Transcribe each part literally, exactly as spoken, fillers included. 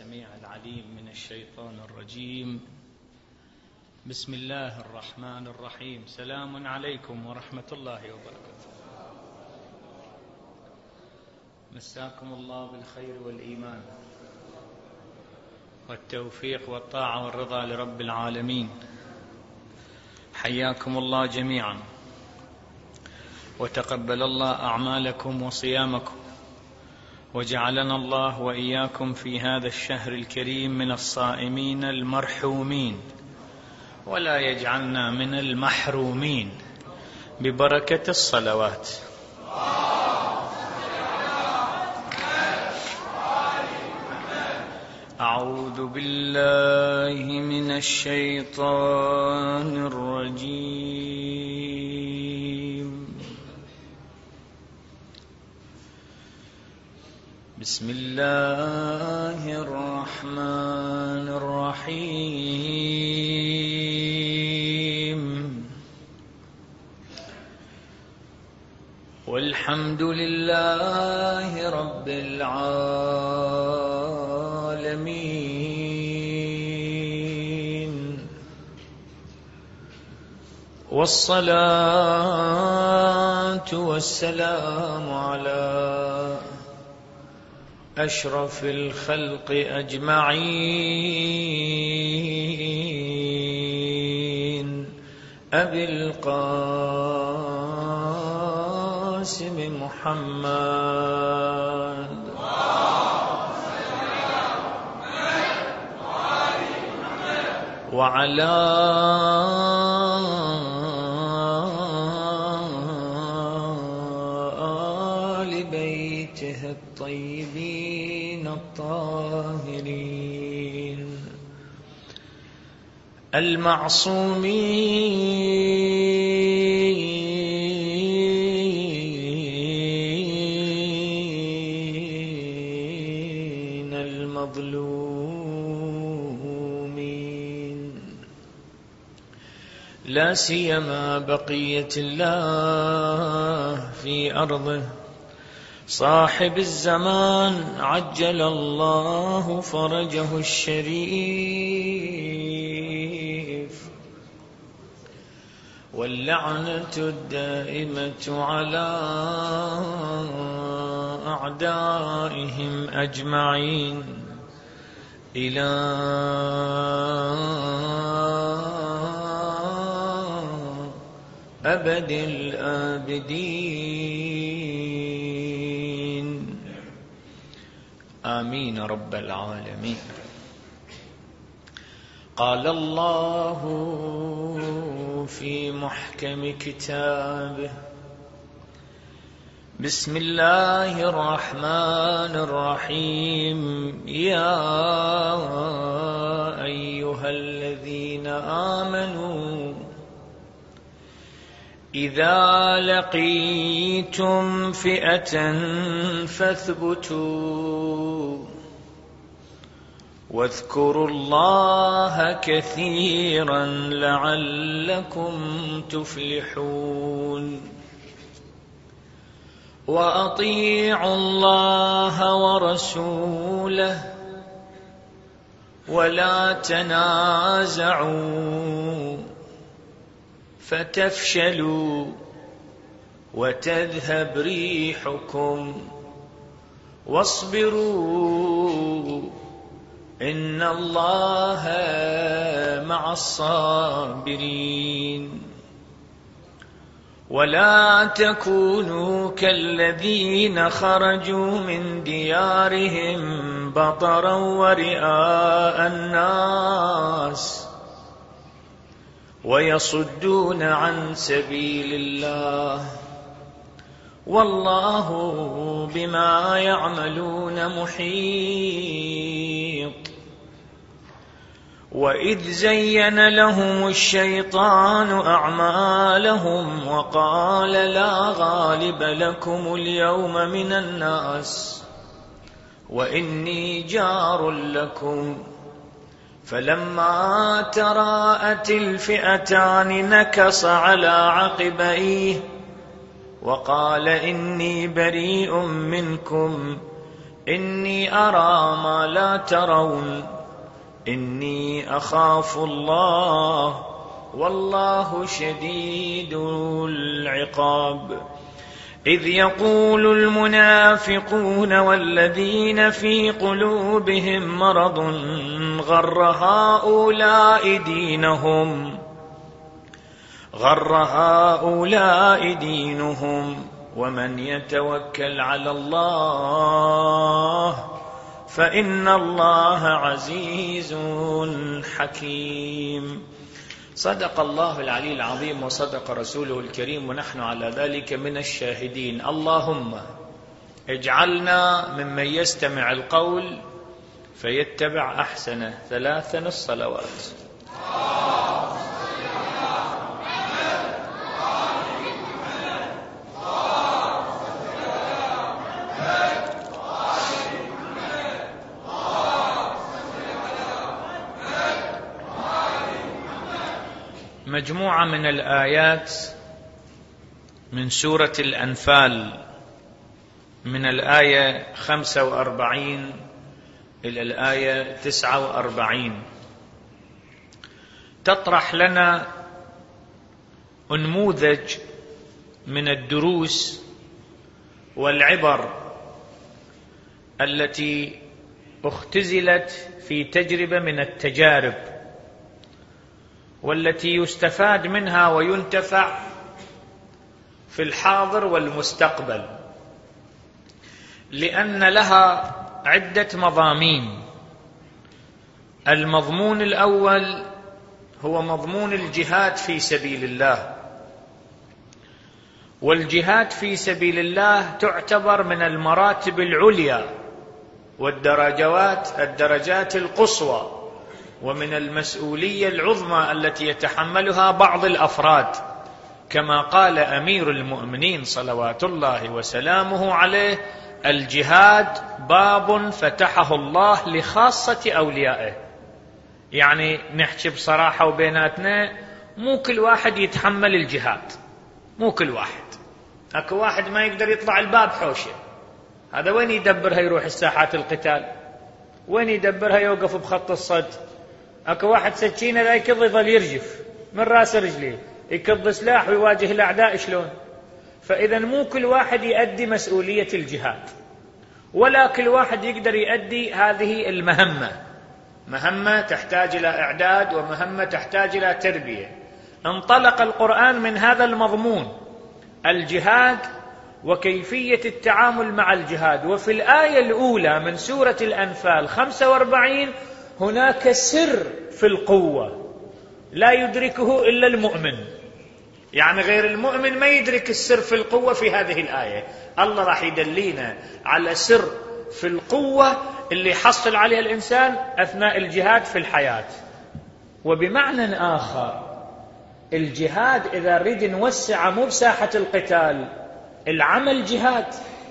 السميع العليم من الشيطان الرجيم. بسم الله الرحمن الرحيم. سلام عليكم ورحمة الله وبركاته. مساكم الله بالخير والإيمان والتوفيق والطاعة والرضا لرب العالمين. حياكم الله جميعا، وتقبل الله أعمالكم وصيامكم، وجعلنا الله وإياكم في هذا الشهر الكريم من الصائمين المرحومين، ولا يجعلنا من المحرومين ببركة الصلوات. أعوذ بالله من الشيطان الرجيم. بسم الله الرحمن الرحيم. والحمد لله رب العالمين، والصلاة والسلام على أشرف الخلق أجمعين، أبي القاسم محمد وعلى آل بيته الطيبين الطاهرين المعصومين المظلومين، لا سيما بقية الله في أرضه، صاحب الزمان عجل الله فرجه الشريف، واللعنة الدائمة على أعدائهم أجمعين إلى أبد الآبدين، آمين رب العالمين. قال الله في محكم كتابه: بسم الله الرحمن الرحيم. يا أيها الذين آمنوا إذا لقيتم فئة فاثبتوا واذكروا الله كثيرا لعلكم تفلحون، وأطيعوا الله ورسوله ولا تنازعوا فتفشلوا وتذهب ريحكم، واصبروا إن الله مع الصابرين. ولا تكونوا كالذين خرجوا من ديارهم بطرا ورئاء الناس ويصدون عن سبيل الله، والله بما يعملون محيط. وإذ زين لهم الشيطان أعمالهم وقال لا غالب لكم اليوم من الناس وإني جار لكم، فلما تراءت الفئتان نكص على عقبيه وقال إني بريء منكم إني أرى ما لا ترون إني أخاف الله والله شديد العقاب. إذ يقول المنافقون والذين في قلوبهم مرض غر هؤلاء دينهم غر هؤلاء دينهم ومن يتوكل على الله فإن الله عزيز حكيم. صدق الله العلي العظيم وصدق رسوله الكريم ونحن على ذلك من الشاهدين. اللهم اجعلنا ممن يستمع القول فيتبع أحسنه. ثلاثا الصلوات. مجموعة من الآيات من سورة الأنفال من الآية خمسة وأربعين إلى الآية تسعة وأربعين تطرح لنا نموذج من الدروس والعبر التي اختزلت في تجربة من التجارب والتي يستفاد منها وينتفع في الحاضر والمستقبل، لأن لها عدة مضامين. المضمون الأول هو مضمون الجهاد في سبيل الله، والجهاد في سبيل الله تعتبر من المراتب العليا والدرجات الدرجات القصوى، ومن المسؤولية العظمى التي يتحملها بعض الأفراد، كما قال أمير المؤمنين صلوات الله وسلامه عليه: الجهاد باب فتحه الله لخاصة أوليائه. يعني نحكي بصراحة وبيناتنا، مو كل واحد يتحمل الجهاد، مو كل واحد. اكو واحد ما يقدر يطلع الباب حوشه، هذا وين يدبرها يروح الساحات القتال؟ وين يدبرها يوقف بخط الصد؟ اكو واحد سكينه لا يكض يظل يرجف من راس رجليه، يكض سلاح ويواجه الاعداء شلون؟ فاذا مو كل واحد يؤدي مسؤوليه الجهاد، ولا كل واحد يقدر يؤدي هذه المهمه. مهمه تحتاج الى اعداد، ومهمه تحتاج الى تربيه. انطلق القرآن من هذا المضمون، الجهاد وكيفية التعامل مع الجهاد. وفي الآية الأولى من سورة الأنفال خمسة وأربعين هناك سر في القوة لا يدركه إلا المؤمن، يعني غير المؤمن ما يدرك السر في القوة. في هذه الآية الله راح يدلينا على سر في القوة اللي يحصل عليها الإنسان أثناء الجهاد في الحياة. وبمعنى آخر، الجهاد إذا نريد نوسع مو بساحة القتال، العمل جهاد.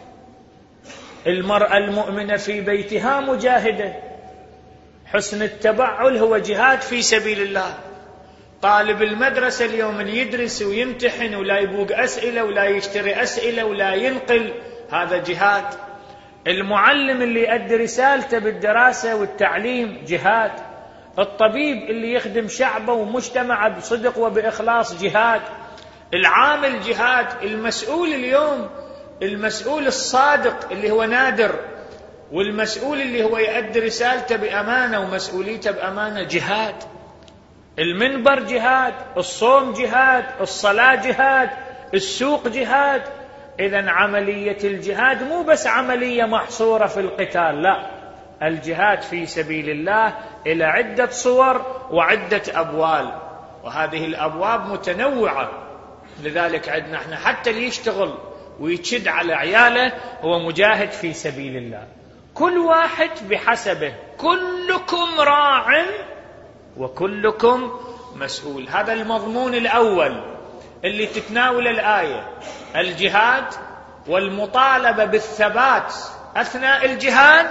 المرأة المؤمنة في بيتها مجاهدة، حسن التبعل هو جهاد في سبيل الله. طالب المدرسة اليوم يدرس ويمتحن ولا يبوق أسئلة ولا يشتري أسئلة ولا ينقل، هذا جهاد. المعلم اللي يؤدي رسالته بالدراسة والتعليم جهاد. الطبيب اللي يخدم شعبه ومجتمعه بصدق وبإخلاص جهاد. العامل جهاد. المسؤول اليوم، المسؤول الصادق اللي هو نادر، والمسؤول اللي هو يؤدي رسالته بأمانة ومسؤوليته بأمانة جهاد. المنبر جهاد، الصوم جهاد، الصلاة جهاد، السوق جهاد. إذن عملية الجهاد مو بس عملية محصورة في القتال، لا، الجهاد في سبيل الله إلى عدة صور وعدة أبواب، وهذه الأبواب متنوعة. لذلك عندنا احنا حتى اللي يشتغل ويشد على عياله هو مجاهد في سبيل الله. كل واحد بحسبه. كلكم راع وكلكم مسؤول. هذا المضمون الأول اللي تتناول الآية، الجهاد والمطالبة بالثبات أثناء الجهاد،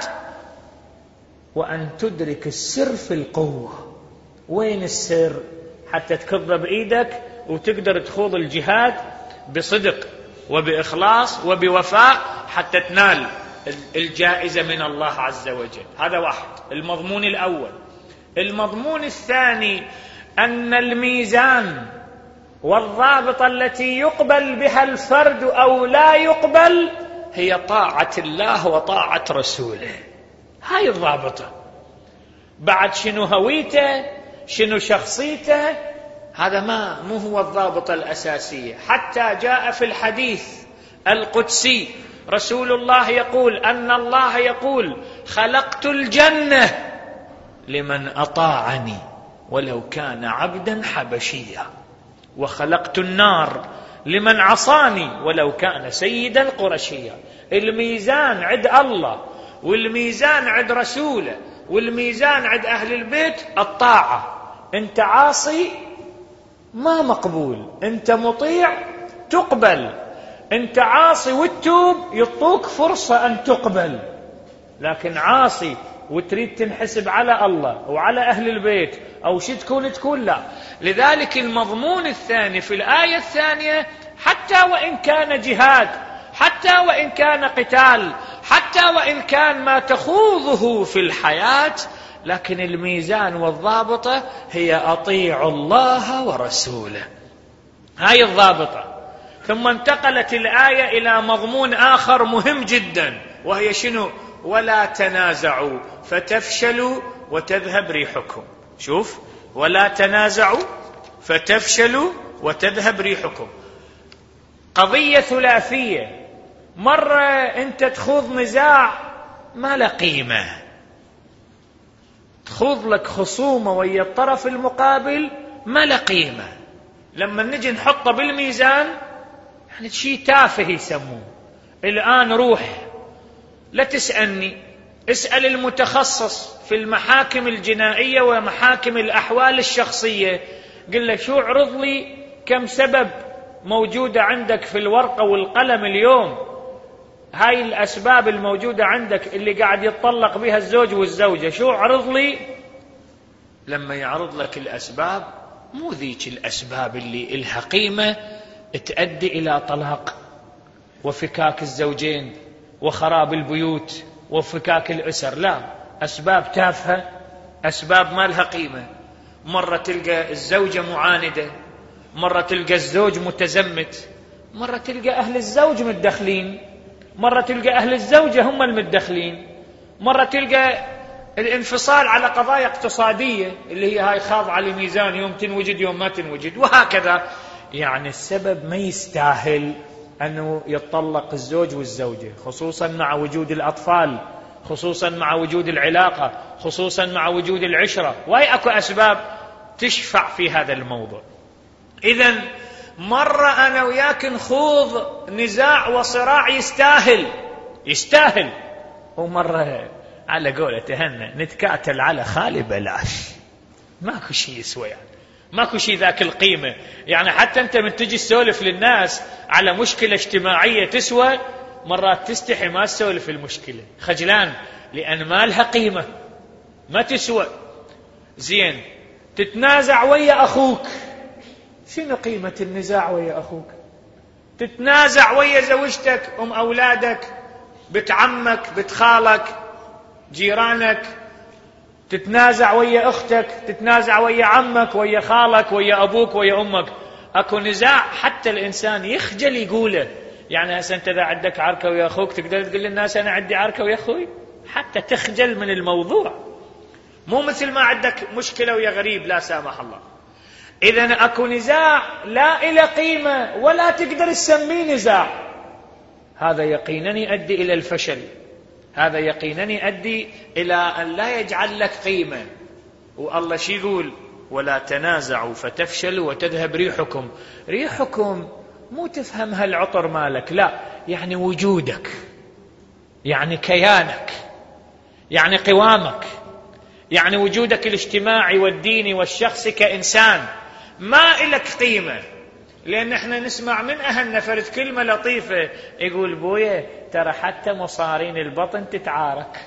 وأن تدرك السر في القوة. وين السر؟ حتى تكض بإيدك وتقدر تخوض الجهاد بصدق وبإخلاص وبوفاء حتى تنال الجائزة من الله عز وجل. هذا واحد، المضمون الأول. المضمون الثاني أن الميزان والضابطة التي يقبل بها الفرد أو لا يقبل هي طاعة الله وطاعة رسوله. هاي الضابطة. بعد شنو هويته، شنو شخصيته، هذا ما مو هو الضابطة الأساسية. حتى جاء في الحديث القدسي رسول الله يقول أن الله يقول: خلقت الجنة لمن أطاعني ولو كان عبدا حبشيا، وخلقت النار لمن عصاني ولو كان سيدا قرشيا. الميزان عند الله، والميزان عند رسوله، والميزان عند أهل البيت الطاعة. أنت عاصي ما مقبول، أنت مطيع تقبل. أنت عاصي وتتوب يعطوك فرصة أن تقبل، لكن عاصي وتريد تنحسب على الله وعلى أهل البيت أو شي تكون تكون لا. لذلك المضمون الثاني في الآية الثانية: حتى وإن كان جهاد، حتى وإن كان قتال، حتى وإن كان ما تخوضه في الحياة، لكن الميزان والضابطة هي أطيعوا الله ورسوله. هاي الضابطة. ثم انتقلت الآية إلى مضمون آخر مهم جدا، وهي شنو؟ ولا تنازعوا فتفشلوا وتذهب ريحكم. شوف، ولا تنازعوا فتفشلوا وتذهب ريحكم. قضية ثلاثية. مرة أنت تخوض نزاع ما له قيمة، تخوض لك خصومة ويا الطرف المقابل ما له قيمة. لما نجي نحطه بالميزان يعني شيء تافه يسموه. الآن روح لا تسألني، اسأل المتخصص في المحاكم الجنائية ومحاكم الأحوال الشخصية، قل له شو عرض لي كم سبب موجودة عندك في الورقة والقلم اليوم، هاي الأسباب الموجودة عندك اللي قاعد يتطلق بها الزوج والزوجة، شو عرض لي. لما يعرض لك الأسباب مو ذيك الأسباب اللي إلها قيمة تؤدي إلى طلاق وفكاك الزوجين وخراب البيوت وفكاك الأسر، لا، أسباب تافهة، أسباب ما لها قيمة. مرة تلقى الزوجة معاندة، مرة تلقى الزوج متزمت، مرة تلقى أهل الزوج متدخلين، مرة تلقى أهل الزوجة هم المتدخلين، مرة تلقى الانفصال على قضايا اقتصادية اللي هي هاي خاضعة لميزان، يوم تنوجد يوم ما تنوجد، وهكذا. يعني السبب ما يستاهل أنه يتطلق الزوج والزوجة، خصوصا مع وجود الأطفال، خصوصا مع وجود العلاقة، خصوصا مع وجود العشرة، وهي أكو أسباب تشفع في هذا الموضوع. إذن مرة أنا وياك نخوض نزاع وصراع يستاهل يستاهل ومرة على قولة تهنى نتكاتل على خالي بلاش، ماكو شيء يسوى، يعني ماكو شيء ذاك القيمة. يعني حتى أنت من تجي تسولف للناس على مشكلة اجتماعية تسوى، مرات تستحي ما تسولف المشكلة، خجلان، لأن ما لها قيمة، ما تسوى. زين، تتنازع ويا أخوك، شنو قيمة النزاع ويا أخوك؟ تتنازع ويا زوجتك، أم أولادك، بنت عمك، بنت خالك، جيرانك، تتنازع ويا أختك، تتنازع ويا عمك، ويا خالك، ويا أبوك، ويا أمك. أكو نزاع حتى الإنسان يخجل يقوله. يعني هسه أنت إذا عندك عركة ويا أخوك تقدر تقول للناس أنا عندي عركة ويا أخوي؟ حتى تخجل من الموضوع، مو مثل ما عندك مشكلة ويا غريب لا سامح الله. إذن أكو نزاع لا إلى قيمة ولا تقدر تسميه نزاع، هذا يقينا يؤدي إلى الفشل، هذا يقينا يؤدي إلى أن لا يجعل لك قيمة. والله شي يقول؟ ولا تنازعوا فتفشلوا وتذهب ريحكم. ريحكم مو تفهم هالعطر مالك، لا، يعني وجودك، يعني كيانك، يعني قوامك، يعني وجودك الاجتماعي والديني والشخصي كإنسان ما إلك قيمة. لأن احنا نسمع من أهلنا فرد كلمة لطيفة، يقول بويا ترى حتى مصارين البطن تتعارك.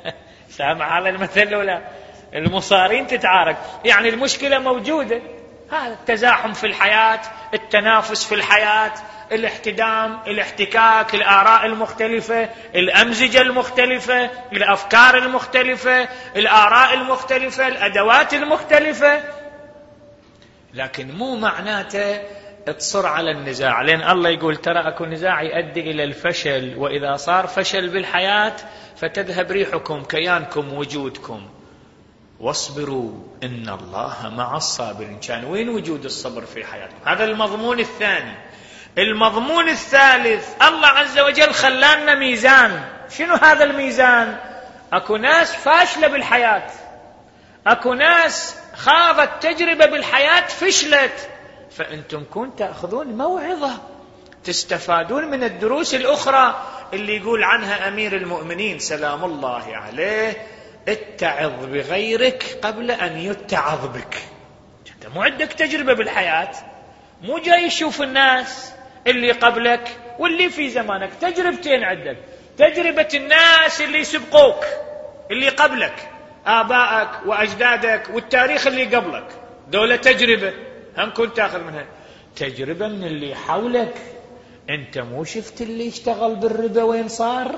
سامع هذا المثل ولا؟ المصارين تتعارك، يعني المشكلة موجودة. هذا التزاحم في الحياة، التنافس في الحياة، الاحتدام، الاحتكاك، الآراء المختلفة، الأمزجة المختلفة، الأفكار المختلفة، الآراء المختلفة، الأدوات المختلفة. لكن مو معناته تصر على النزاع، لأن الله يقول ترى أكو نزاع يؤدي إلى الفشل، وإذا صار فشل بالحياة فتذهب ريحكم، كيانكم، وجودكم. واصبروا إن الله مع الصابرين. كان وين وجود الصبر في حياتكم؟ هذا المضمون الثاني. المضمون الثالث، الله عز وجل خلانا ميزان. شنو هذا الميزان؟ أكو ناس فاشلة بالحياة، أكو ناس خاضت تجربة بالحياة فشلت، فأنتم كن تأخذون موعظة، تستفادون من الدروس الأخرى اللي يقول عنها أمير المؤمنين سلام الله عليه: اتعظ بغيرك قبل أن يتعظ بك. أنت مو عندك تجربة بالحياة، مو جاي يشوف الناس اللي قبلك واللي في زمانك. تجربتين عندك: تجربة الناس اللي سبقوك، اللي قبلك، آبائك وأجدادك والتاريخ اللي قبلك، دولة تجربة هم كنت تأخذ منها. تجربة من اللي حولك. أنت مو شفت اللي اشتغل بالربا وين صار؟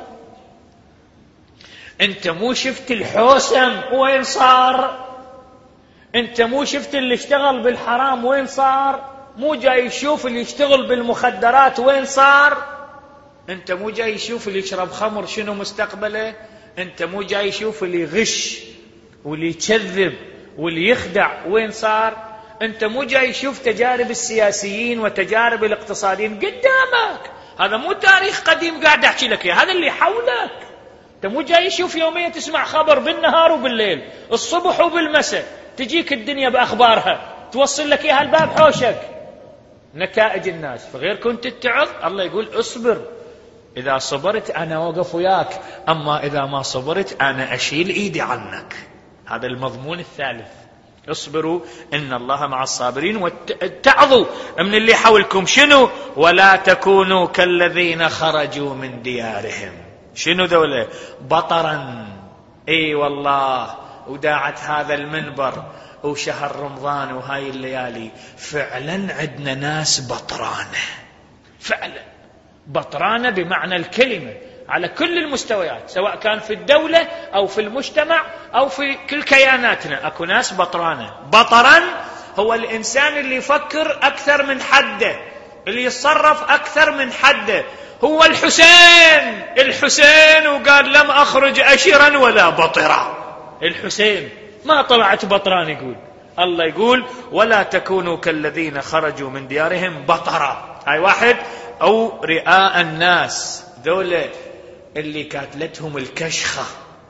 أنت مو شفت الحوسم وين صار؟ أنت مو شفت اللي اشتغل بالحرام وين صار؟ مو جاي يشوف اللي يشتغل بالمخدرات وين صار؟ أنت مو جاي يشوف اللي يشرب خمر شنو مستقبله؟ أنت مو جاي يشوف اللي يغش واللي يكذب واللي يخدع وين صار؟ أنت مو جاي يشوف تجارب السياسيين وتجارب الاقتصاديين قدامك. هذا مو تاريخ قديم قاعد أحكي لك، هذا اللي حولك. أنت مو جاي يشوف يوميا تسمع خبر بالنهار وبالليل، الصبح وبالمساء، تجيك الدنيا بأخبارها توصل لك إياها الباب حوشك نتائج الناس. فغير كنت تتعظ، الله يقول اصبر، إذا صبرت أنا وقف وياك، أما إذا ما صبرت أنا أشيل إيدي عنك. هذا المضمون الثالث: اصبروا إن الله مع الصابرين. واتعظوا من اللي حولكم. شنو؟ ولا تكونوا كالذين خرجوا من ديارهم. شنو ذولا؟ بطرا. اي والله، وداعت هذا المنبر وشهر رمضان وهاي الليالي فعلا عندنا ناس بطرانة، فعلا بطرانة بمعنى الكلمة على كل المستويات، سواء كان في الدولة أو في المجتمع أو في كل كياناتنا. أكو ناس بطرانة. بطرا هو الإنسان اللي يفكر أكثر من حده، اللي يتصرف أكثر من حده. هو الحسين الحسين وقال لم أخرج أشرا ولا بطرا. الحسين ما طلعت بطران. يقول الله يقول ولا تكونوا كالذين خرجوا من ديارهم بطرا. هاي واحد. أو رئاء الناس، ذولا اللي كاتلتهم الكشخة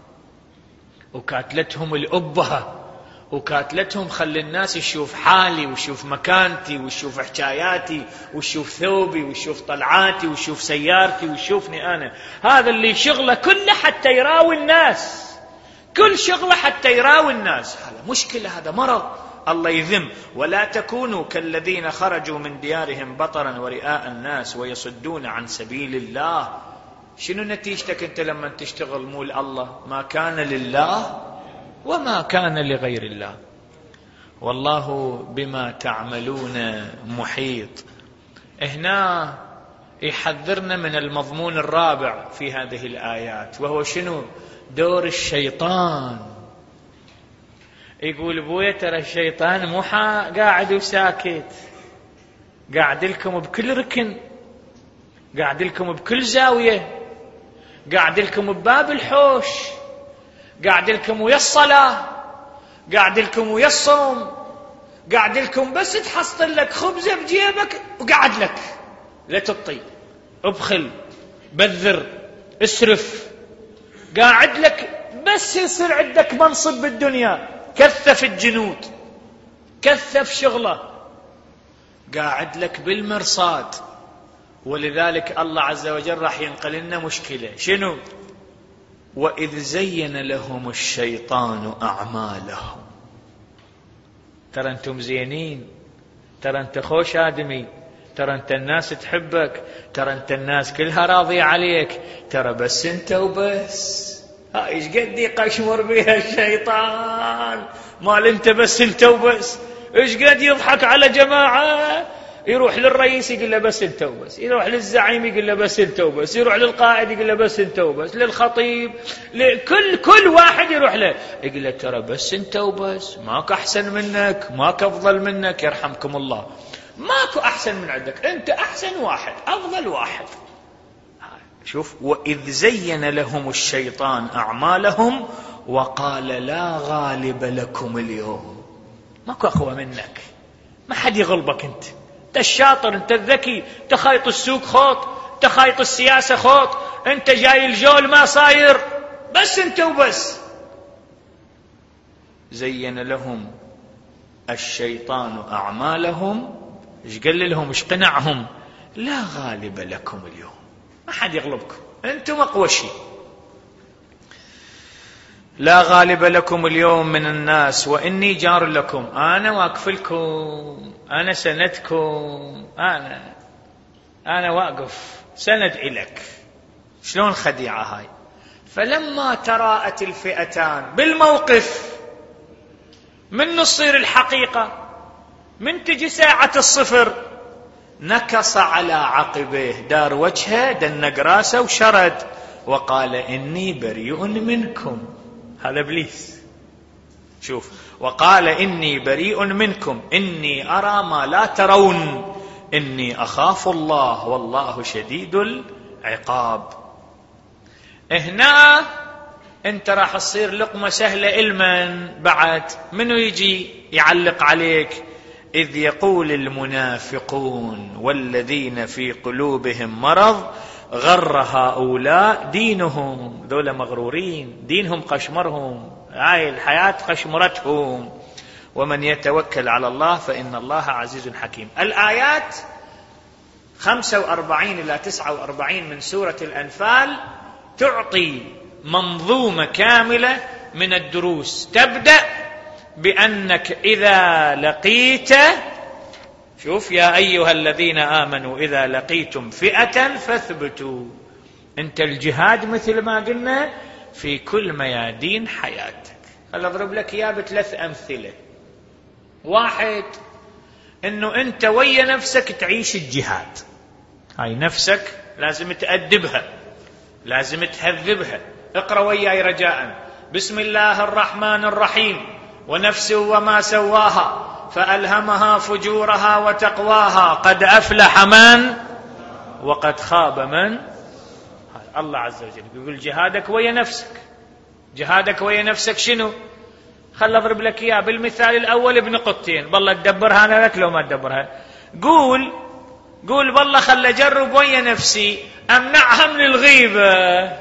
وكاتلتهم الأبهة وكاتلتهم خلي الناس يشوف حالي ويشوف مكانتي ويشوف حكاياتي ويشوف ثوبي ويشوف طلعاتي ويشوف سيارتي ويشوفني أنا. هذا اللي شغله كله حتى يراوي الناس، كل شغله حتى يراوي الناس. هذا مشكلة، هذا مرض. الله يذم: ولا تكونوا كالذين خرجوا من ديارهم بطرا ورئاء الناس ويصدون عن سبيل الله. شنو نتيجتك أنت لما تشتغل مول الله؟ ما كان لله وما كان لغير الله، والله بما تعملون محيط. هنا يحذرنا من المضمون الرابع في هذه الآيات، وهو شنو؟ دور الشيطان. يقول بويا ترى الشيطان مو قاعد وساكت، قاعد لكم بكل ركن، قاعد لكم بكل زاوية، قاعد لكم بباب الحوش، قاعد لكم ويا الصلاة، قاعد لكم ويا الصوم، قاعد لكم بس تحصل لك خبزة بجيبك وقاعد لك لا تطي، ابخل، بذر، اسرف، قاعد لك بس يصير عندك منصب بالدنيا كثف الجنود، كثف شغله، قاعد لك بالمرصاد. ولذلك الله عز وجل راح ينقل لنا مشكلة. شنو؟ وإذ زين لهم الشيطان أعمالهم. ترى أنتم زينين، ترى أنت خوش آدمي، ترى أنت الناس تحبك، ترى أنت الناس كلها راضية عليك، ترى بس أنت وبس. هاي إيش قد يقشمر بها الشيطان، مال أنت بس أنت وبس. إيش قد يضحك على جماعة، يروح للرئيس يقول له بس انت وبس، يروح للزعيم يقول له بس انت وبس، يروح للقائد يقول له بس انت وبس، للخطيب، لكل كل واحد يروح له يقول له ترى بس انت وبس، ماكو احسن منك، ماكو افضل منك، يرحمكم الله، ماكو احسن من عندك، انت احسن واحد، افضل واحد. شوف، واذ زين لهم الشيطان اعمالهم وقال لا غالب لكم اليوم، ماكو اقوى منك، ما حد يغلبك، انت انت الشاطر، انت الذكي، انت خايط السوق خوط، انت خايط السياسة خوط، انت جاي الجول ما صاير، بس انت وبس. زين لهم الشيطان اعمالهم، ايش قال لهم، ايش قنعهم؟ لا غالب لكم اليوم، ما حد يغلبكم، انتم اقوى شيء. لا غالب لكم اليوم من الناس واني جار لكم، انا واقف لكم، انا سندكم، انا انا واقف سند الك. شلون خديعه هاي؟ فلما تراءت الفئتان بالموقف، من نصير الحقيقه، من تجي ساعه الصفر، نكص على عقبيه، دار وجهه، دنق راسه وشرد، وقال اني بريء منكم. هذا ابليس. شوف، وقال اني بريء منكم اني ارى ما لا ترون اني اخاف الله والله شديد العقاب. هنا انت راح تصير لقمه سهله المن بعد، منو يجي يعلق عليك؟ إذ يقول المنافقون والذين في قلوبهم مرض غر هؤلاء دينهم، ذولا مغرورين، دينهم قشمرهم، هاي الحياة قشمرتهم، ومن يتوكل على الله فإن الله عزيز حكيم. الآيات خمسة وأربعين إلى تسعة وأربعين من سورة الأنفال تعطي منظومة كاملة من الدروس، تبدأ بأنك إذا لقيت، شوف، يا أيها الذين آمنوا إذا لقيتم فئة فاثبتوا. أنت الجهاد مثل ما قلنا في كل ميادين حياتك. خل أضرب لك إياه بثلاث أمثلة. واحد، أنه أنت ويا نفسك تعيش الجهاد، هاي نفسك لازم تأدبها، لازم تهذبها. اقرأ وياي رجاء: بسم الله الرحمن الرحيم، ونفس وما سواها فألهمها فجورها وتقواها قد أفلح من وقد خاب من. الله عز وجل يقول جهادك ويا نفسك. جهادك ويا نفسك شنو؟ خل أضرب لك إياه بالمثال الأول بنقطتين، بالله تدبرها أنا لك لو ما تدبرها. قول قول بالله خل أجرب ويا نفسي أمنعها من الغيبة،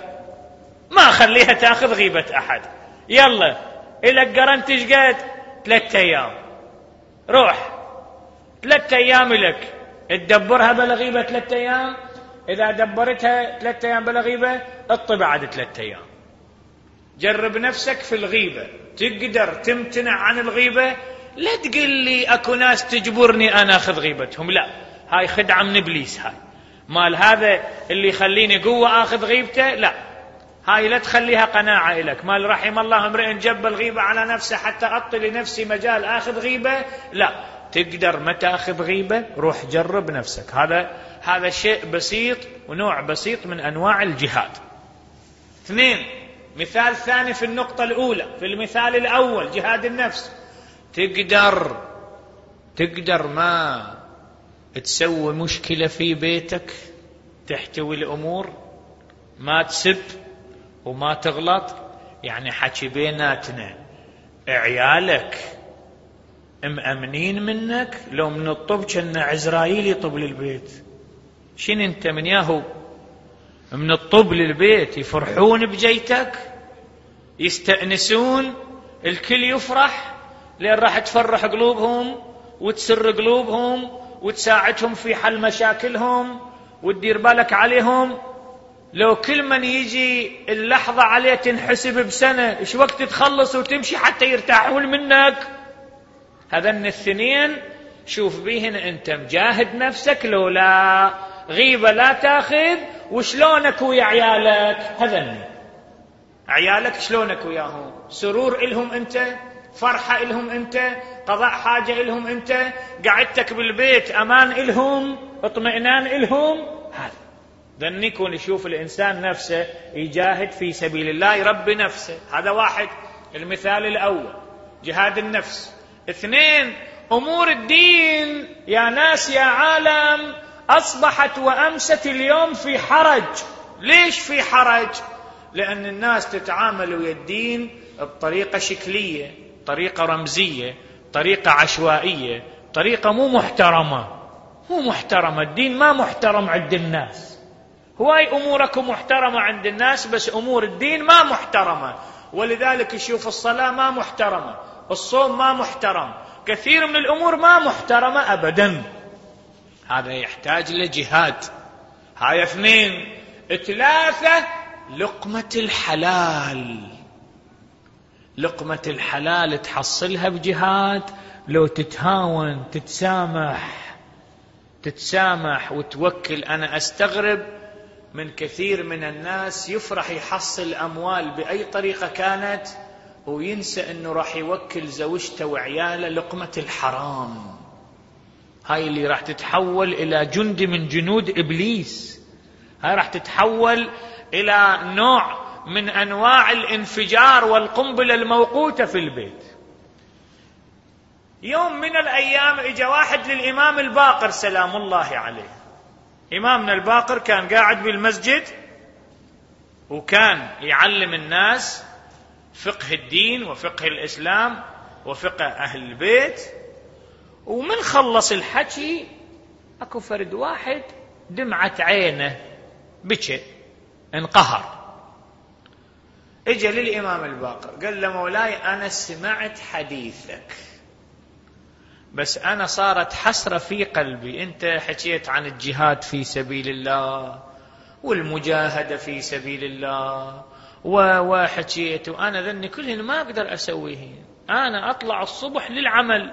ما خليها تأخذ غيبة أحد. يلا إلك قرنتش قد ثلاثة أيام، روح ثلاثة أيام لك تدبرها بلا غيبة ثلاثة أيام. إذا دبرتها ثلاثة أيام بلا غيبة اطبع عاد ثلاثة أيام. جرب نفسك في الغيبة، تقدر تمتنع عن الغيبة؟ لا تقل لي أكو ناس تجبرني أنا أخذ غيبتهم، لا، هاي خدعة من إبليس، هاي مال هذا اللي يخليني قوة أخذ غيبته، لا، هاي لا تخليها قناعة إلك. مال رحم الله امرئ جب الغيبة على نفسه حتى أعطي لنفسي مجال آخذ غيبة، لا، تقدر ما تأخذ غيبة روح جرب نفسك. هذا هذا شيء بسيط ونوع بسيط من أنواع الجهاد. اثنين، مثال ثاني في النقطة الأولى. في المثال الأول جهاد النفس، تقدر تقدر ما تسوي مشكلة في بيتك، تحتوي الأمور، ما تسب وما تغلط. يعني حكي بيناتنا، عيالك مأمنين منك لو من الطب كان عزرائيل يطب للبيت. شين انت من ياهو من الطب للبيت؟ يفرحون بجيتك، يستأنسون، الكل يفرح، لأن راح تفرح قلوبهم وتسر قلوبهم وتساعدهم في حل مشاكلهم وتدير بالك عليهم. لو كل من يجي اللحظة عليه تنحسب بسنة، ايش وقت تخلص وتمشي حتى يرتاحون منك؟ هذن الاثنين شوف بيهن انت مجاهد نفسك، لو لا غيبة لا تاخذ. وشلونك ويا عيالك؟ هذن عيالك شلونك وياهم؟ سرور إلهم انت، فرحة إلهم أنت، قضاء حاجة إلهم أنت، قعدتك بالبيت أمان إلهم، اطمئنان إلهم. هذا ذن يكون يشوف الإنسان نفسه يجاهد في سبيل الله يربي نفسه. هذا واحد، المثال الأول جهاد النفس. اثنين، أمور الدين يا ناس يا عالم أصبحت وأمست اليوم في حرج. ليش في حرج؟ لأن الناس تتعامل ويا الدين بطريقة شكلية، طريقة رمزية، طريقة عشوائية، طريقة مو محترمة. مو محترمة، الدين ما محترم عند الناس. هواي أموركم محترمة عند الناس، بس أمور الدين ما محترمة. ولذلك يشوف الصلاة ما محترمة، الصوم ما محترم، كثير من الأمور ما محترمة أبدا. هذا يحتاج لجهاد. هاي اثنين. ثلاثة، لقمة الحلال. لقمة الحلال تحصلها بجهاد. لو تتهاون تتسامح تتسامح وتوكل. أنا أستغرب من كثير من الناس يفرح يحصل أموال بأي طريقة كانت وينسى أنه راح يوكل زوجته وعياله لقمة الحرام. هاي اللي راح تتحول إلى جندي من جنود إبليس. هاي راح تتحول إلى نوع من أنواع الانفجار والقنبلة الموقوتة في البيت. يوم من الأيام إجا واحد للإمام الباقر سلام الله عليه. إمامنا الباقر كان قاعد بالمسجد وكان يعلم الناس فقه الدين وفقه الإسلام وفقه أهل البيت. ومن خلص الحكي أكو فرد واحد دمعت عينه بكى انقهر. اجى للإمام الباقر قال له مولاي أنا سمعت حديثك، بس أنا صارت حسرة في قلبي. أنت حكيت عن الجهاد في سبيل الله والمجاهدة في سبيل الله وحكيت، وأنا ذني كلهن ما أقدر أسويهن. أنا أطلع الصبح للعمل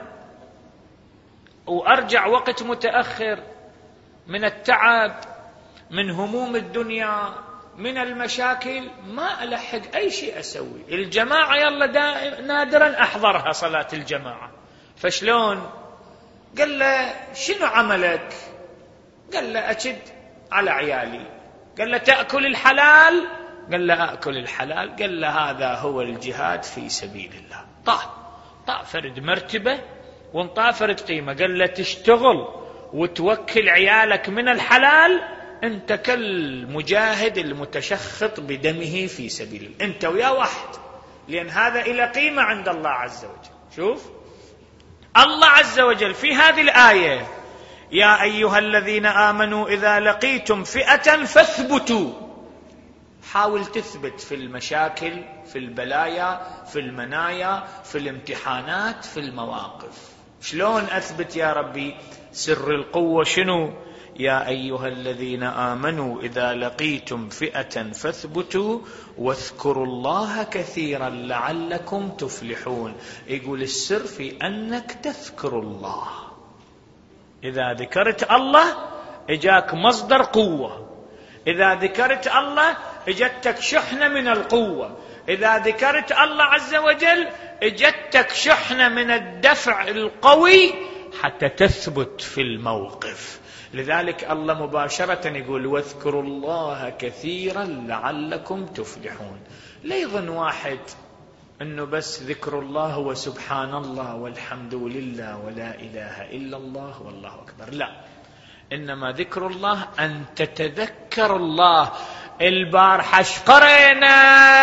وأرجع وقت متأخر من التعب، من هموم الدنيا، من المشاكل، ما ألحق أي شيء أسوي. الجماعة يلا نادرا أحضرها صلاة الجماعة، فشلون؟ قال له شنو عملك؟ قال له أشد على عيالي. قال له تأكل الحلال؟ قال له أكل الحلال. قال له هذا هو الجهاد في سبيل الله. طاع طاع فرد مرتبة وانطاع فرد قيمة. قال له تشتغل وتوكل عيالك من الحلال، أنت كالمجاهد المتشخط بدمه في سبيل الله، أنت ويا واحد، لأن هذا إلى قيمة عند الله عز وجل. شوف الله عز وجل في هذه الآية يا أيها الذين آمنوا إذا لقيتم فئة فاثبتوا. حاول تثبت في المشاكل، في البلايا، في المنايا، في الامتحانات، في المواقف. شلون أثبت يا ربي؟ سر القوة شنو؟ يا أيها الذين آمنوا إذا لقيتم فئة فاثبتوا واذكروا الله كثيرا لعلكم تفلحون. يقول السر في أنك تذكر الله. إذا ذكرت الله إجاك مصدر قوة، إذا ذكرت الله إجتك شحنة من القوة، إذا ذكرت الله عز وجل إجتك شحنة من الدفع القوي حتى تثبت في الموقف. لذلك الله مباشرة يقول واذكروا الله كثيرا لعلكم تفلحون. لا يظن واحد أنه بس ذكر الله هو سبحان الله والحمد لله ولا إله إلا الله والله أكبر، لا، إنما ذكر الله أن تتذكر الله. البارحة قرينا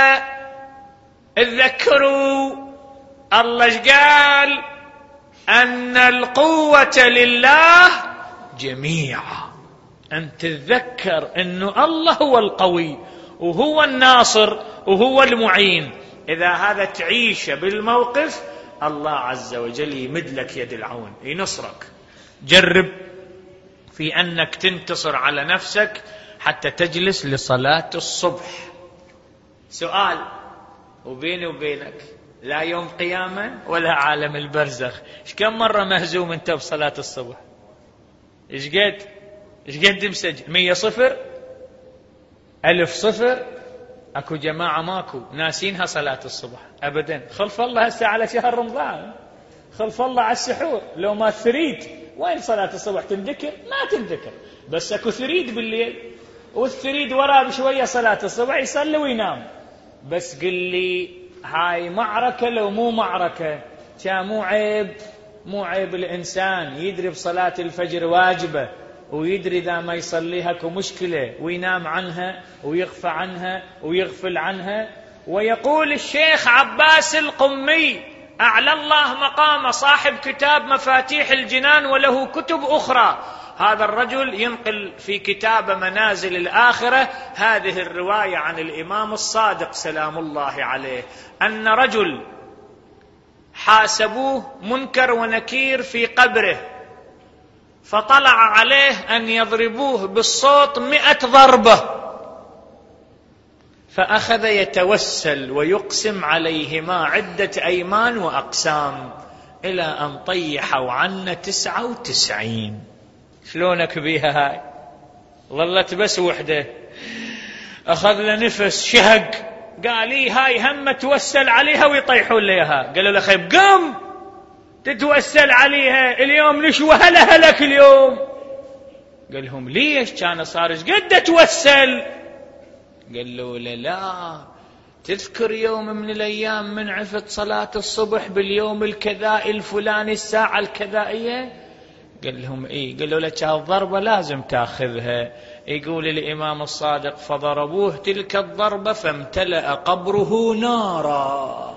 اذكروا الله ايش قال؟ أن القوة لله جميعا. أن تتذكر أنه الله هو القوي وهو الناصر وهو المعين. إذا هذا تعيش بالموقف الله عز وجل يمد لك يد العون ينصرك. جرب في أنك تنتصر على نفسك حتى تجلس لصلاة الصبح. سؤال وبيني وبينك، لا يوم قيامة ولا عالم البرزخ، إيش كم مرة مهزوم أنت بصلاة الصبح؟ إيش قد إيش قد مسجل؟ مية صفر، ألف صفر، اكو جماعة ماكو ناسينها صلاة الصبح أبدا. خلف الله هسه على شهر رمضان، خلف الله على السحور، لو ما تريد وين صلاة الصبح تنذكر؟ ما تنذكر، بس اكو ثريد بالليل، والثريد وراه بشوية صلاة الصبح يصلي وينام. بس قل لي هاي معركة لو مو معركة؟ كان مو عيب، مو عيب الإنسان يدري بصلاة الفجر واجبة ويدري إذا ما يصليها اكو مشكلة وينام عنها ويغفى عنها ويغفل عنها. ويقول الشيخ عباس القمي أعلى الله مقامه صاحب كتاب مفاتيح الجنان وله كتب أخرى، هذا الرجل ينقل في كتاب منازل الآخرة هذه الرواية عن الإمام الصادق سلام الله عليه، أن رجل حاسبوه منكر ونكير في قبره، فطلع عليه أن يضربوه بالصوت مئة ضربة، فأخذ يتوسل ويقسم عليهما عدة أيمان وأقسام إلى أن طيحوا عنا تسعة وتسعين. شلونك بيها هاي؟ ظلت بس وحدة، أخذ له نفس شهق، قال لي هاي هم توسل عليها ويطيحون ليها. قالوا له خيب قم تتوسل عليها اليوم نشوى هلا هلك اليوم. قال لهم ليش؟ كان صار قد توسل. قال له لا, لا تذكر يوم من الأيام من عفت صلاة الصبح باليوم الكذائي الفلاني الساعة الكذائية؟ قال لهم إيه. قال له لك الضربة لازم تأخذها. يقول الإمام الصادق فضربوه تلك الضربة فامتلأ قبره نارا.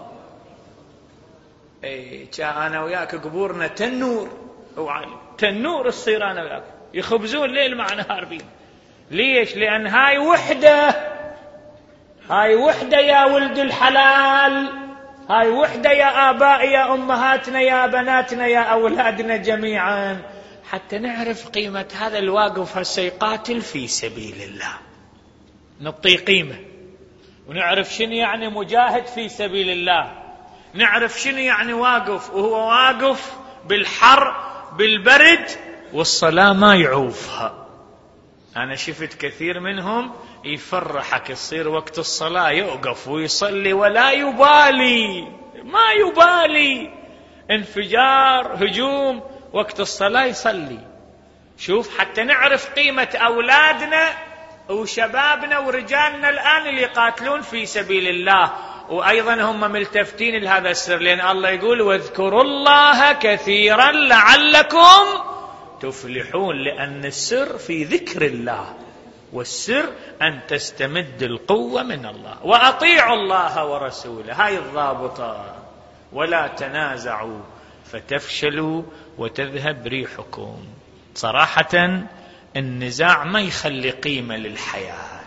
إيه أنا وياك قبورنا تنور، تنور الصير أنا وياك يخبزون ليل مع نهار بيه. ليش؟ لأن هاي وحدة، هاي وحدة يا ولد الحلال، هاي وحدة يا آبائي يا أمهاتنا يا بناتنا يا أولادنا جميعا، حتى نعرف قيمة هذا الواقف هسه يقاتل في سبيل الله، نعطيه قيمة، ونعرف شنو يعني مجاهد في سبيل الله، نعرف شنو يعني واقف وهو واقف بالحر بالبرد والصلاة ما يعوفها. أنا شفت كثير منهم يفرحك يصير وقت الصلاة يوقف ويصلي ولا يبالي، ما يبالي انفجار هجوم وقت الصلاة يصلي. شوف حتى نعرف قيمة أولادنا وشبابنا ورجالنا الآن اللي يقاتلون في سبيل الله، وأيضا هم ملتفتين لهذا السر، لأن الله يقول واذكروا الله كثيرا لعلكم تفلحون، لأن السر في ذكر الله، والسر أن تستمد القوة من الله. وأطيعوا الله ورسوله، هاي الضابطة، ولا تنازعوا فتفشلوا وتذهب ريحكم. صراحة النزاع ما يخلي قيمة للحياة،